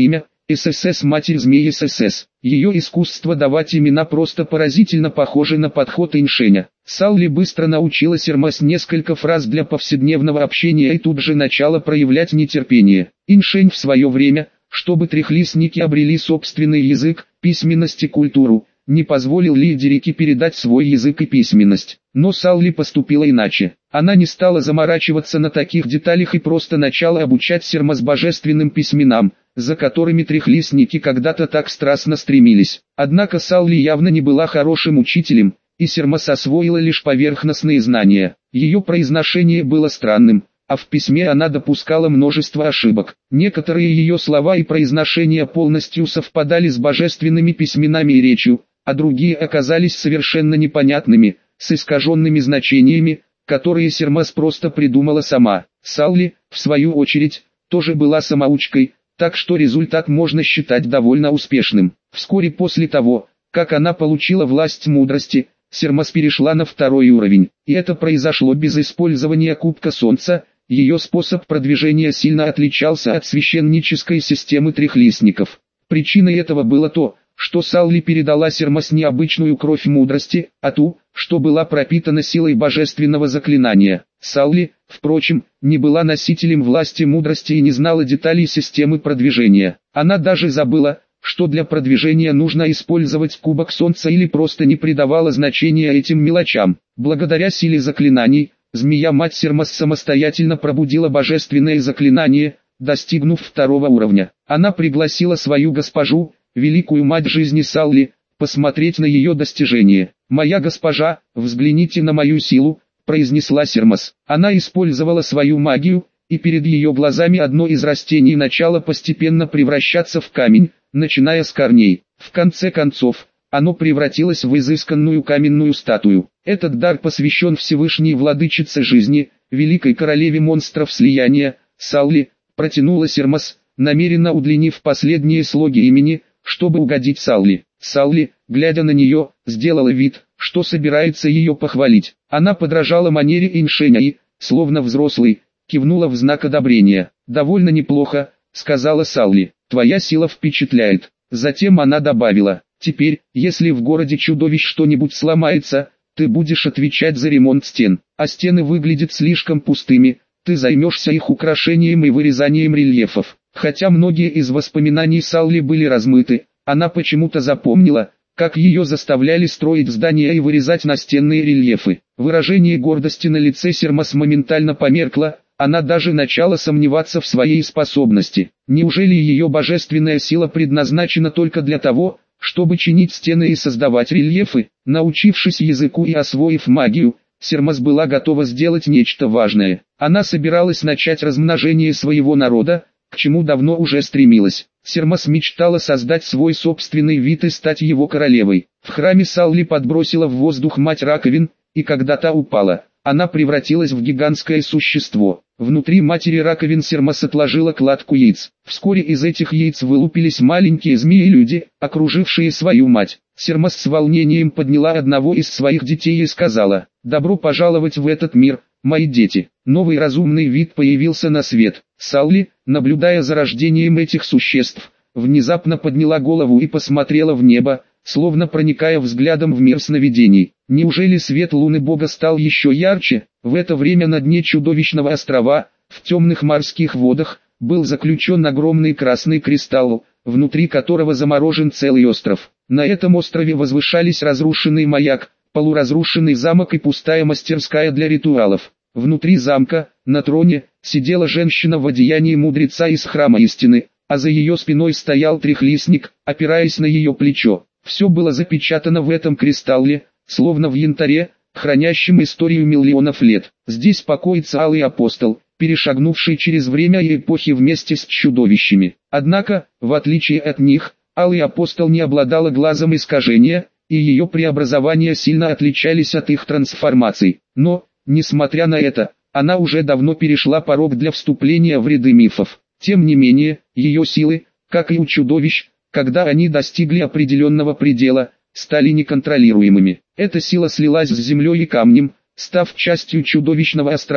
ССС матерь змеи ССС. Ее искусство давать имена просто поразительно похоже на подход Иншеня. Салли быстро научила Сермас несколько фраз для повседневного общения и тут же начала проявлять нетерпение. Иншень в свое время, чтобы трехлистники обрели собственный язык, письменность и культуру, не позволил Лидерике передать свой язык и письменность. Но Салли поступила иначе. Она не стала заморачиваться на таких деталях и просто начала обучать Сермас божественным письменам, за которыми трехлистники когда-то так страстно стремились. Однако Салли явно не была хорошим учителем, и Сермас освоила лишь поверхностные знания. Ее произношение было странным, а в письме она допускала множество ошибок. Некоторые ее слова и произношения полностью совпадали с божественными письменами и речью, а другие оказались совершенно непонятными, с искаженными значениями, которые Сермас просто придумала сама. Салли, в свою очередь, тоже была самоучкой, так что результат можно считать довольно успешным. Вскоре после того, как она получила власть мудрости, Сермас перешла на второй уровень, и это произошло без использования Кубка Солнца. Ее способ продвижения сильно отличался от священнической системы трехлистников. Причиной этого было то, что Салли передала Сермас не обычную кровь мудрости, а ту, что была пропитана силой божественного заклинания. Салли, впрочем, не была носителем власти мудрости и не знала деталей системы продвижения. Она даже забыла, что для продвижения нужно использовать Кубок Солнца, или просто не придавала значения этим мелочам. Благодаря силе заклинаний, Змея-мать Сермас самостоятельно пробудила божественное заклинание, достигнув второго уровня. Она пригласила свою госпожу, великую мать жизни Салли, посмотреть на ее достижение. «Моя госпожа, взгляните на мою силу», — произнесла Сермас. Она использовала свою магию, и перед ее глазами одно из растений начало постепенно превращаться в камень, начиная с корней. В конце концов, оно превратилось в изысканную каменную статую. Этот дар посвящен Всевышней Владычице Жизни, великой королеве монстров слияния. Салли, протянула Сермас, намеренно удлинив последние слоги имени, чтобы угодить Салли. Салли, глядя на нее, сделала вид, что собирается ее похвалить. Она подражала манере Иншеня и, словно взрослый, кивнула в знак одобрения. «Довольно неплохо», — сказала Салли. «Твоя сила впечатляет». Затем она добавила: «Теперь, если в городе чудовищ что-нибудь сломается, ты будешь отвечать за ремонт стен, а стены выглядят слишком пустыми, ты займешься их украшением и вырезанием рельефов». Хотя многие из воспоминаний Салли были размыты, она почему-то запомнила, как ее заставляли строить здания и вырезать настенные рельефы. Выражение гордости на лице Сермас моментально померкло, она даже начала сомневаться в своей способности. Неужели ее божественная сила предназначена только для того, чтобы чинить стены и создавать рельефы? Научившись языку и освоив магию, Сермас была готова сделать нечто важное. Она собиралась начать размножение своего народа, к чему давно уже стремилась. Сермас мечтала создать свой собственный вид и стать его королевой. В храме Салли подбросила в воздух мать раковин, и когда та упала, она превратилась в гигантское существо. Внутри матери раковин Сермас отложила кладку яиц. Вскоре из этих яиц вылупились маленькие змеи-люди, окружившие свою мать. Сермас с волнением подняла одного из своих детей и сказала: «Добро пожаловать в этот мир, мои дети». Новый разумный вид появился на свет. Салли, наблюдая за рождением этих существ, внезапно подняла голову и посмотрела в небо, словно проникая взглядом в мир сновидений. Неужели свет луны бога стал еще ярче? В это время на дне чудовищного острова, в темных морских водах, был заключен огромный красный кристалл, внутри которого заморожен целый остров. На этом острове возвышались разрушенный маяк, полуразрушенный замок и пустая мастерская для ритуалов. Внутри замка, на троне, сидела женщина в одеянии мудреца из храма истины, а за ее спиной стоял трехлистник, опираясь на ее плечо. Все было запечатано в этом кристалле, словно в янтаре, хранящем историю миллионов лет. Здесь покоится Алый Апостол, перешагнувший через время и эпохи вместе с чудовищами. Однако, в отличие от них, Алый Апостол не обладала глазом искажения, и ее преобразования сильно отличались от их трансформаций. Но, несмотря на это, она уже давно перешла порог для вступления в ряды мифов. Тем не менее, ее силы, как и у чудовищ, когда они достигли определенного предела, стали неконтролируемыми. Эта сила слилась с землей и камнем, став частью чудовищного острова,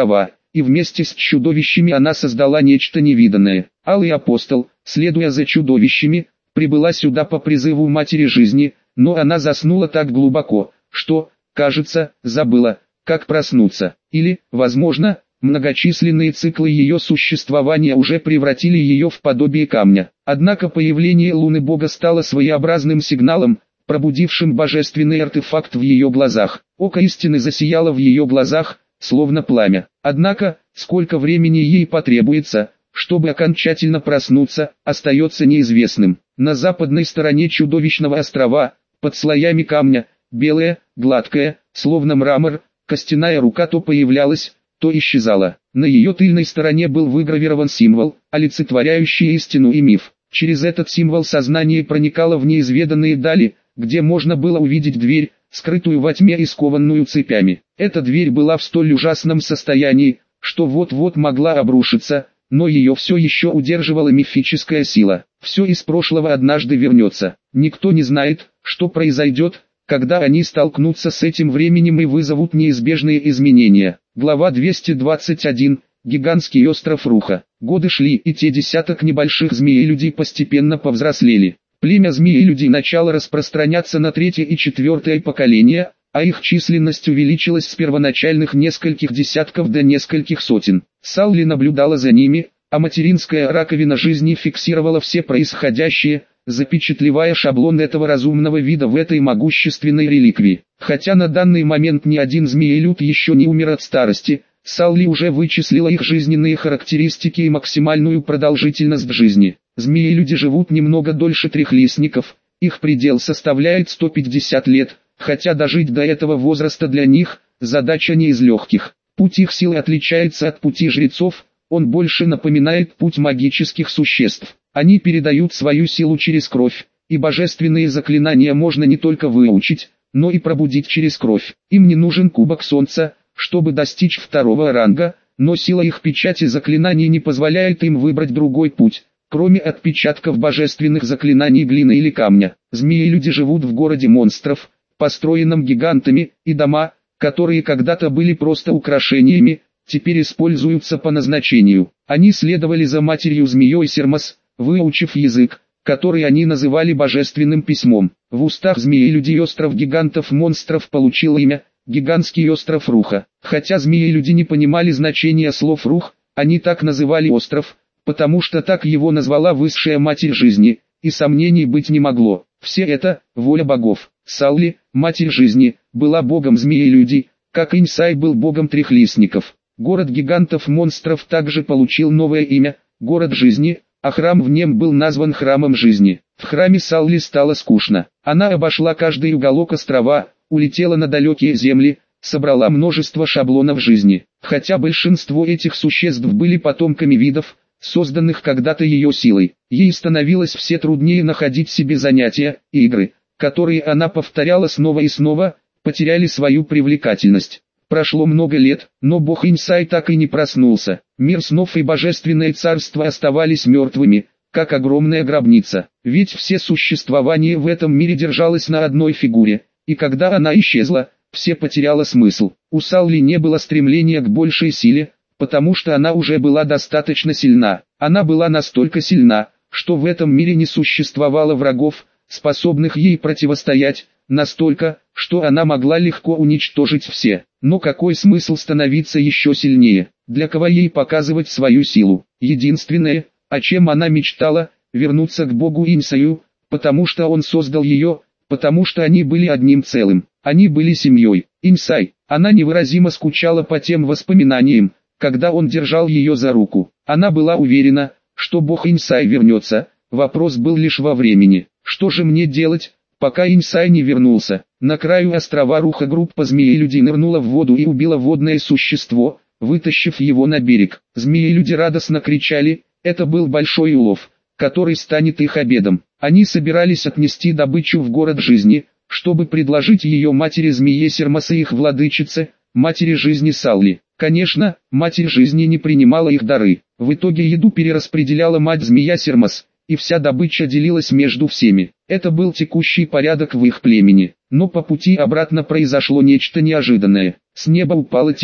и вместе с чудовищами она создала нечто невиданное. Алый апостол, следуя за чудовищами, прибыла сюда по призыву матери жизни, но она заснула так глубоко, что, кажется, забыла, как проснуться. Или, возможно, многочисленные циклы ее существования уже превратили ее в подобие камня. Однако появление луны Бога стало своеобразным сигналом, пробудившим божественный артефакт в ее глазах. Око истины засияло в ее глазах, словно пламя. Однако, сколько времени ей потребуется, чтобы окончательно проснуться, остается неизвестным. На западной стороне чудовищного острова, под слоями камня, белая, гладкая, словно мрамор, костяная рука то появлялась, то исчезала. На ее тыльной стороне был выгравирован символ, олицетворяющий истину и миф. Через этот символ сознание проникало в неизведанные дали, где можно было увидеть дверь, скрытую во тьме и скованную цепями. Эта дверь была в столь ужасном состоянии, что вот-вот могла обрушиться, но ее все еще удерживала мифическая сила. Все из прошлого однажды вернется. Никто не знает, что произойдет, когда они столкнутся с этим временем и вызовут неизбежные изменения. Глава двести двадцать один. Гигантский остров Руха. Годы шли, и те десяток небольших змеелюдей постепенно повзрослели. Племя змеелюдей начало распространяться на третье и четвертое поколение, а их численность увеличилась с первоначальных нескольких десятков до нескольких сотен. Салли наблюдала за ними, а материнская раковина жизни фиксировала все происходящее, запечатлевая шаблон этого разумного вида в этой могущественной реликвии. Хотя на данный момент ни один змеелюд еще не умер от старости, Салли уже вычислила их жизненные характеристики и максимальную продолжительность жизни. Змеелюди живут немного дольше трехлистников, их предел составляет сто пятьдесят лет, хотя дожить до этого возраста для них – задача не из легких. Путь их силы отличается от пути жрецов, он больше напоминает путь магических существ. Они передают свою силу через кровь, и божественные заклинания можно не только выучить, но и пробудить через кровь. Им не нужен кубок солнца, чтобы достичь второго ранга, но сила их печати заклинаний не позволяет им выбрать другой путь, кроме отпечатков божественных заклинаний глины или камня. Змеелюди живут в городе монстров, построенном гигантами, и дома, которые когда-то были просто украшениями, теперь используются по назначению. Они следовали за матерью змеей Сермас, выучив язык, который они называли божественным письмом. В устах змеелюдей остров гигантов-монстров получил имя «Гигантский остров Руха». Хотя змеелюди не понимали значения слов «рух», они так называли остров, потому что так его назвала высшая матерь жизни, и сомнений быть не могло. Все это – воля богов. Салли, матерь жизни, была богом змеелюдей, как Инсай был богом трехлистников. Город гигантов-монстров также получил новое имя – город жизни, а храм в нем был назван храмом жизни. В храме Салли стало скучно. Она обошла каждый уголок острова, улетела на далекие земли, собрала множество шаблонов жизни. Хотя большинство этих существ были потомками видов, созданных когда-то ее силой, ей становилось все труднее находить себе занятия, и игры, которые она повторяла снова и снова, потеряли свою привлекательность. Прошло много лет, но бог Инсай так и не проснулся. Мир снов и божественное царство оставались мертвыми, как огромная гробница. Ведь все существование в этом мире держалось на одной фигуре, и когда она исчезла, все потеряло смысл. У Салли не было стремления к большей силе, потому что она уже была достаточно сильна. Она была настолько сильна, что в этом мире не существовало врагов, способных ей противостоять, настолько, что она могла легко уничтожить все. Но какой смысл становиться еще сильнее? Для кого ей показывать свою силу? Единственное, о чем она мечтала, вернуться к богу Инсаю, потому что он создал ее, потому что они были одним целым. Они были семьей. Инсай, она невыразимо скучала по тем воспоминаниям, когда он держал ее за руку. Она была уверена, что бог Инсай вернется, вопрос был лишь во времени. Что же мне делать, пока Инсай не вернулся? На краю острова Руха группа змеелюдей нырнула в воду и убила водное существо, вытащив его на берег. Змеелюди радостно кричали, это был большой улов, который станет их обедом. Они собирались отнести добычу в город жизни, чтобы предложить ее матери змее Сермас и их владычице, матери жизни Салли. Конечно, матерь жизни не принимала их дары. В итоге еду перераспределяла мать змея Сермас, и вся добыча делилась между всеми. Это был текущий порядок в их племени. Но по пути обратно произошло нечто неожиданное. С неба упала тень,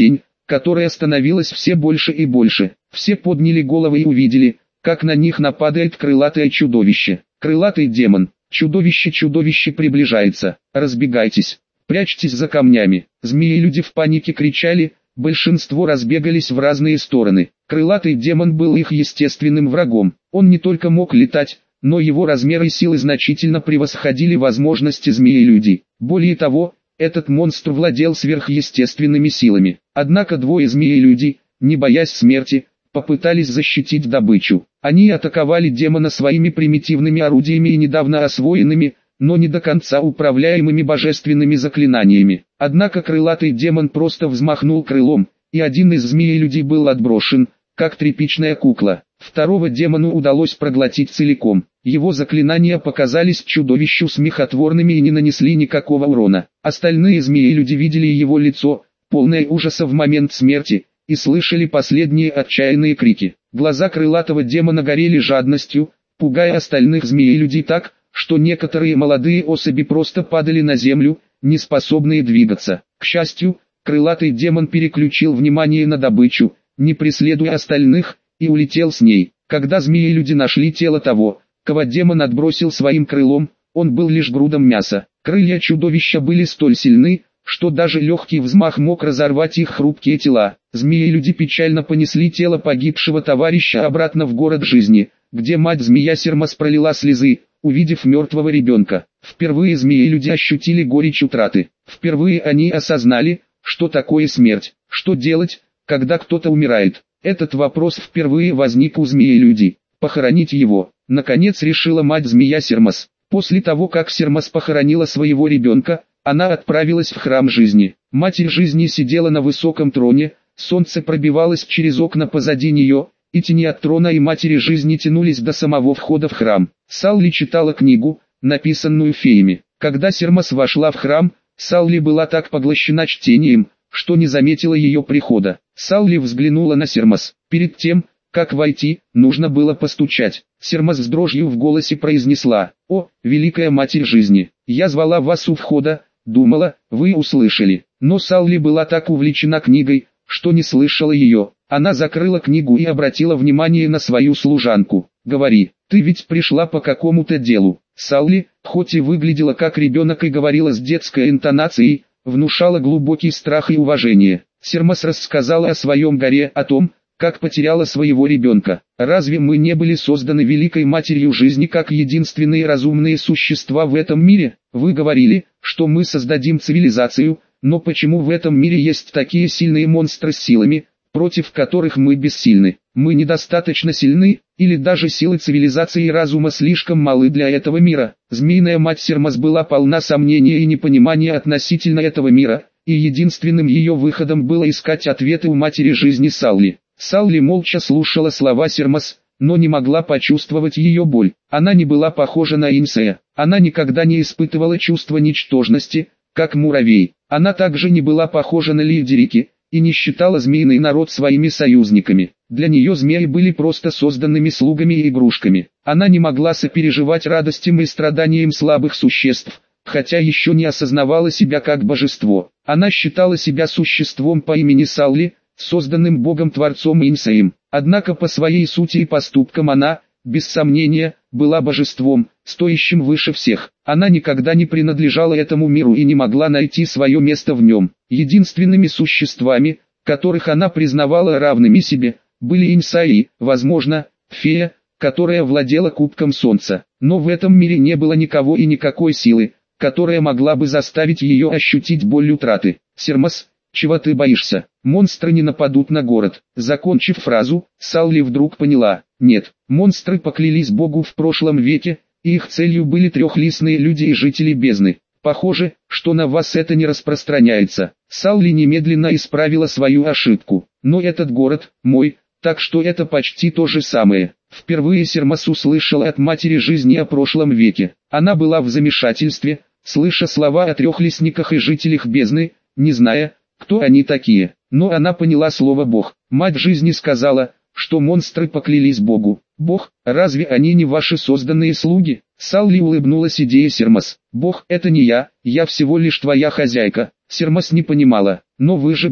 которая становилась все больше и больше. Все подняли головы и увидели, как на них нападает крылатое чудовище. Крылатый демон. Чудовище, чудовище приближается. Разбегайтесь. Прячьтесь за камнями. Змеи-люди в панике кричали, большинство разбегались в разные стороны. Крылатый демон был их естественным врагом. Он не только мог летать, но его размеры и силы значительно превосходили возможности змеи-людей. Более того, этот монстр владел сверхъестественными силами. Однако двое змеи-людей, не боясь смерти, попытались защитить добычу. Они атаковали демона своими примитивными орудиями и недавно освоенными, но не до конца управляемыми божественными заклинаниями. Однако крылатый демон просто взмахнул крылом, и один из змеи-людей был отброшен, как тряпичная кукла. Второго демону удалось проглотить целиком. Его заклинания показались чудовищу смехотворными и не нанесли никакого урона. Остальные змеи-люди видели его лицо, полное ужаса в момент смерти, и слышали последние отчаянные крики. Глаза крылатого демона горели жадностью, пугая остальных змеи-людей так, что некоторые молодые особи просто падали на землю, не способные двигаться. К счастью, крылатый демон переключил внимание на добычу, не преследуя остальных, и улетел с ней. Когда змеи-люди нашли тело того, кого демон отбросил своим крылом, он был лишь грудом мяса. Крылья чудовища были столь сильны, что даже легкий взмах мог разорвать их хрупкие тела. Змеи-люди печально понесли тело погибшего товарища обратно в город жизни, где мать-змея Сермас пролила слезы, увидев мертвого ребенка. Впервые змеи-люди ощутили горечь утраты. Впервые они осознали, что такое смерть. Что делать, когда кто-то умирает? Этот вопрос впервые возник у змеи-людей. Похоронить его, наконец решила мать-змея Сермас. После того, как Сермас похоронила своего ребенка, она отправилась в храм жизни. Матерь жизни сидела на высоком троне, солнце пробивалось через окна позади нее, и тени от трона и матери жизни тянулись до самого входа в храм. Салли читала книгу, написанную феями. Когда Сермас вошла в храм, Салли была так поглощена чтением, что не заметила ее прихода. Салли взглянула на Сермас. Перед тем, как войти, нужно было постучать. Сермас с дрожью в голосе произнесла: «О, великая матерь жизни, я звала вас у входа, думала, вы услышали». Но Салли была так увлечена книгой, что не слышала ее. Она закрыла книгу и обратила внимание на свою служанку. «Говори, ты ведь пришла по какому-то делу». Салли, хоть и выглядела как ребенок и говорила с детской интонацией, внушала глубокий страх и уважение. Сермас рассказала о своем горе, о том, как потеряла своего ребенка. Разве мы не были созданы великой матерью жизни как единственные разумные существа в этом мире? Вы говорили, что мы создадим цивилизацию, но почему в этом мире есть такие сильные монстры с силами, против которых мы бессильны? Мы недостаточно сильны, или даже силы цивилизации и разума слишком малы для этого мира? Змеиная мать Сермас была полна сомнения и непонимания относительно этого мира, и единственным ее выходом было искать ответы у матери жизни Салли. Салли молча слушала слова Сермас, но не могла почувствовать ее боль. Она не была похожа на Инсея. Она никогда не испытывала чувство ничтожности, как муравей. Она также не была похожа на Лидерики, и не считала змеиный народ своими союзниками. Для нее змеи были просто созданными слугами и игрушками. Она не могла сопереживать радостям и страданиям слабых существ, хотя еще не осознавала себя как божество. Она считала себя существом по имени Салли, созданным Богом-творцом Инсеем. Однако по своей сути и поступкам она, без сомнения, была божеством, стоящим выше всех. Она никогда не принадлежала этому миру и не могла найти свое место в нем. Единственными существами, которых она признавала равными себе, были Инса и, возможно, фея, которая владела кубком солнца. Но в этом мире не было никого и никакой силы, которая могла бы заставить ее ощутить боль утраты. Сермас, чего ты боишься? Монстры не нападут на город. Закончив фразу, Салли вдруг поняла: нет, монстры поклялись Богу в прошлом веке, и их целью были трехлистные люди и жители бездны. Похоже, что на вас это не распространяется. Салли немедленно исправила свою ошибку. Но этот город мой, так что это почти то же самое. Впервые Сермас услышала от матери жизни о прошлом веке. Она была в замешательстве, слыша слова о трехлистниках и жителях бездны, не зная, кто они такие. Но она поняла слово «Бог». Мать жизни сказала, что монстры поклялись Богу. Бог, разве они не ваши созданные слуги? Салли улыбнулась идее Сермас. Бог, это не я, я всего лишь твоя хозяйка. Сермас не понимала. Но вы же Бог.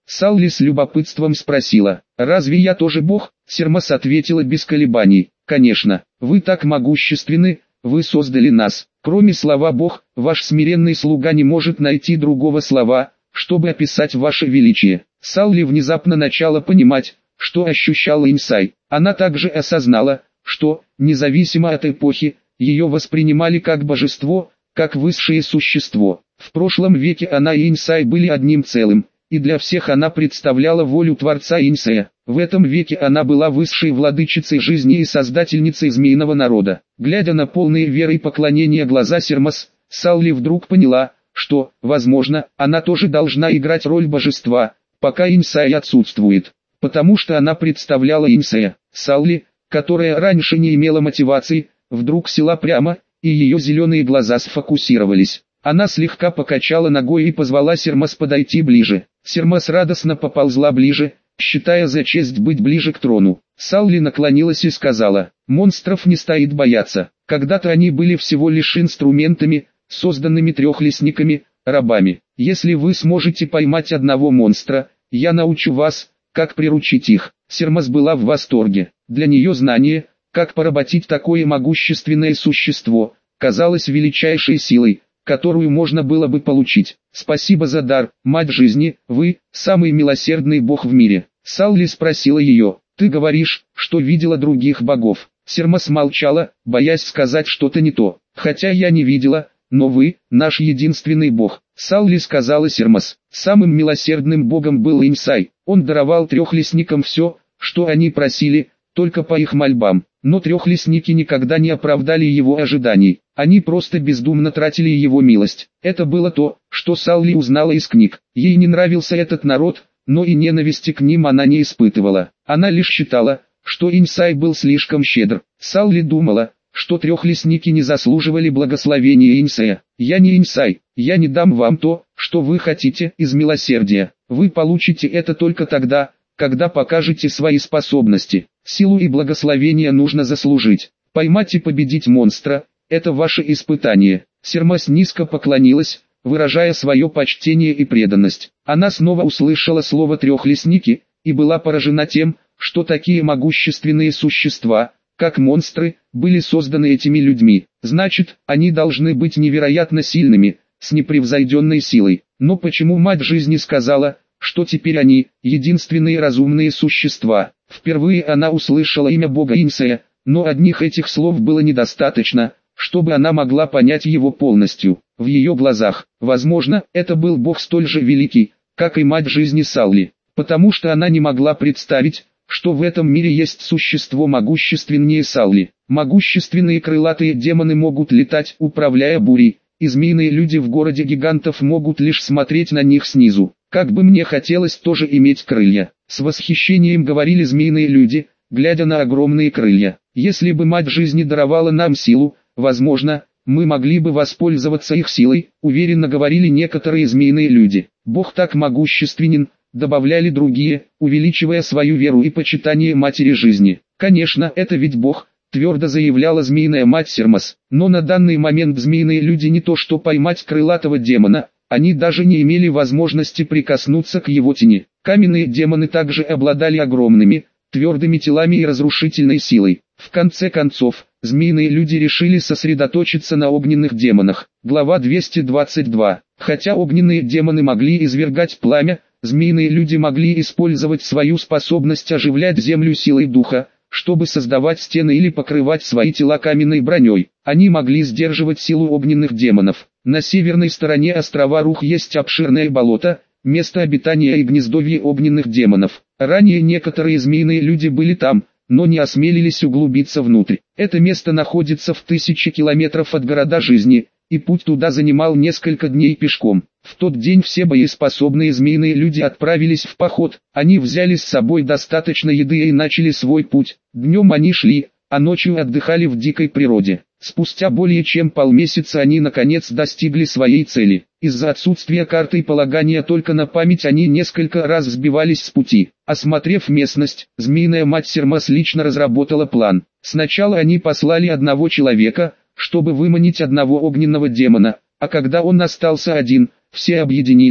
Салли с любопытством спросила: «Разве я тоже бог?» Сермас ответила без колебаний: «Конечно, вы так могущественны, вы создали нас. Кроме слова «бог», ваш смиренный слуга не может найти другого слова, чтобы описать ваше величие». Салли внезапно начала понимать, что ощущала Инсай. Она также осознала, что, независимо от эпохи, ее воспринимали как божество, как высшее существо. В прошлом веке она и Инсай были одним целым, и для всех она представляла волю Творца Инсая. В этом веке она была высшей владычицей жизни и создательницей змеиного народа. Глядя на полные веры и поклонения глаза Сермас, Салли вдруг поняла, что, возможно, она тоже должна играть роль божества, пока Инсай отсутствует. Потому что она представляла Инсая. Салли, которая раньше не имела мотивации, вдруг села прямо, и ее зеленые глаза сфокусировались. Она слегка покачала ногой и позвала Сермас подойти ближе. Сермас радостно поползла ближе, считая за честь быть ближе к трону. Салли наклонилась и сказала: «Монстров не стоит бояться. Когда-то они были всего лишь инструментами, созданными трехлесниками, рабами. Если вы сможете поймать одного монстра, я научу вас, как приручить их». Сермас была в восторге. Для нее знание, как поработить такое могущественное существо, казалось величайшей силой, которую можно было бы получить. «Спасибо за дар, мать жизни, вы – самый милосердный бог в мире». Салли спросила ее: «Ты говоришь, что видела других богов?» Сермас молчала, боясь сказать что-то не то. «Хотя я не видела, но вы – наш единственный бог». Салли сказала Сермас: «Самым милосердным богом был Инсай. Он даровал трехлесникам все, что они просили, только по их мольбам. Но трехлесники никогда не оправдали его ожиданий. Они просто бездумно тратили его милость». Это было то, что Салли узнала из книг. Ей не нравился этот народ, но и ненависти к ним она не испытывала. Она лишь считала, что Инсай был слишком щедр. Салли думала, что трехлесники не заслуживали благословения Инсая. «Я не Инсай, я не дам вам то, что вы хотите из милосердия. Вы получите это только тогда, когда покажете свои способности. Силу и благословение нужно заслужить. Поймать и победить монстра – это ваше испытание». Сермас низко поклонилась, выражая свое почтение и преданность. Она снова услышала слово «трехлесники» и была поражена тем, что такие могущественные существа, как монстры, были созданы этими людьми. Значит, они должны быть невероятно сильными, с непревзойденной силой. Но почему мать жизни сказала, что теперь они – единственные разумные существа? Впервые она услышала имя бога Инсая, но одних этих слов было недостаточно, чтобы она могла понять его полностью. В ее глазах, возможно, это был бог столь же великий, как и мать жизни Салли, потому что она не могла представить, что в этом мире есть существо могущественнее Салли. Могущественные крылатые демоны могут летать, управляя бурей, и змеиные люди в городе гигантов могут лишь смотреть на них снизу. «Как бы мне хотелось тоже иметь крылья», — с восхищением говорили змеиные люди, глядя на огромные крылья. «Если бы мать жизни даровала нам силу, возможно, мы могли бы воспользоваться их силой», — уверенно говорили некоторые змеиные люди. «Бог так могущественен», — добавляли другие, увеличивая свою веру и почитание матери жизни. «Конечно, это ведь Бог», — твердо заявляла змеиная мать Сермас. Но на данный момент змеиные люди не то что поймать крылатого демона, они даже не имели возможности прикоснуться к его тени. Каменные демоны также обладали огромными, твердыми телами и разрушительной силой. В конце концов, змеиные люди решили сосредоточиться на огненных демонах. Глава двести двадцать два. Хотя огненные демоны могли извергать пламя, змеиные люди могли использовать свою способность оживлять землю силой духа, чтобы создавать стены или покрывать свои тела каменной броней. Они могли сдерживать силу огненных демонов. На северной стороне острова Рух есть обширное болото, место обитания и гнездовье огненных демонов. Ранее некоторые змеиные люди были там, но не осмелились углубиться внутрь. Это место находится в тысячи километров от города жизни, и путь туда занимал несколько дней пешком. В тот день все боеспособные змеиные люди отправились в поход. Они взяли с собой достаточно еды и начали свой путь. Днем они шли, а ночью отдыхали в дикой природе. Спустя более чем полмесяца они наконец достигли своей цели. Из-за отсутствия карты и полагания только на память они несколько раз сбивались с пути. Осмотрев местность, змеиная мать Сермас лично разработала план. Сначала они послали одного человека, чтобы выманить одного огненного демона, а когда он остался один, все объединились,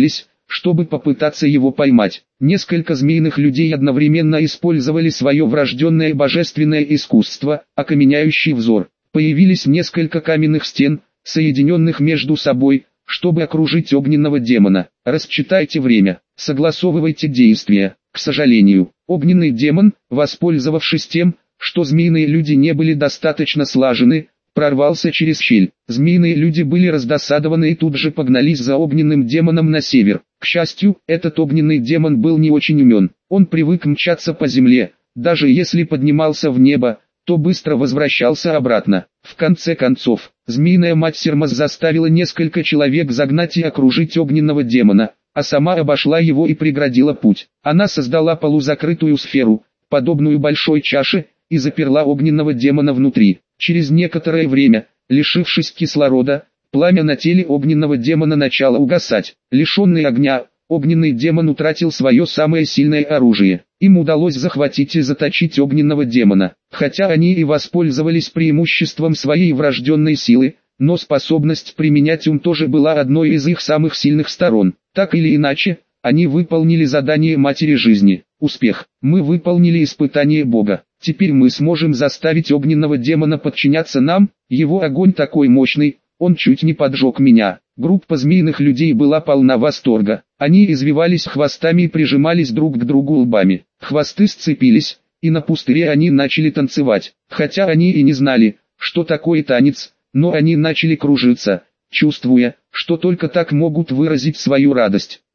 чтобы попытаться его поймать. Несколько змеиных людей одновременно использовали свое врожденное божественное искусство, окаменяющий взор. Появились несколько каменных стен, соединенных между собой, чтобы окружить огненного демона. Рассчитайте время, согласовывайте действия. К сожалению, огненный демон, воспользовавшись тем, что змеиные люди не были достаточно слажены, прорвался через щель. Змеиные люди были раздосадованы и тут же погнались за огненным демоном на север. К счастью, этот огненный демон был не очень умен. Он привык мчаться по земле, даже если поднимался в небо, то быстро возвращался обратно. В конце концов, змеиная мать Сермас заставила несколько человек загнать и окружить огненного демона, а сама обошла его и преградила путь. Она создала полузакрытую сферу, подобную большой чаше, и заперла огненного демона внутри. Через некоторое время, лишившись кислорода, пламя на теле огненного демона начало угасать. Лишенный огня, огненный демон утратил свое самое сильное оружие. Им удалось захватить и заточить огненного демона. Хотя они и воспользовались преимуществом своей врожденной силы, но способность применять ум тоже была одной из их самых сильных сторон. Так или иначе, они выполнили задание Матери Жизни. Успех. Мы выполнили испытание Бога. Теперь мы сможем заставить огненного демона подчиняться нам. Его огонь такой мощный, он чуть не поджег меня. Группа змеиных людей была полна восторга. Они извивались хвостами и прижимались друг к другу лбами. Хвосты сцепились, и на пустыре они начали танцевать. Хотя они и не знали, что такое танец, но они начали кружиться, чувствуя, что только так могут выразить свою радость.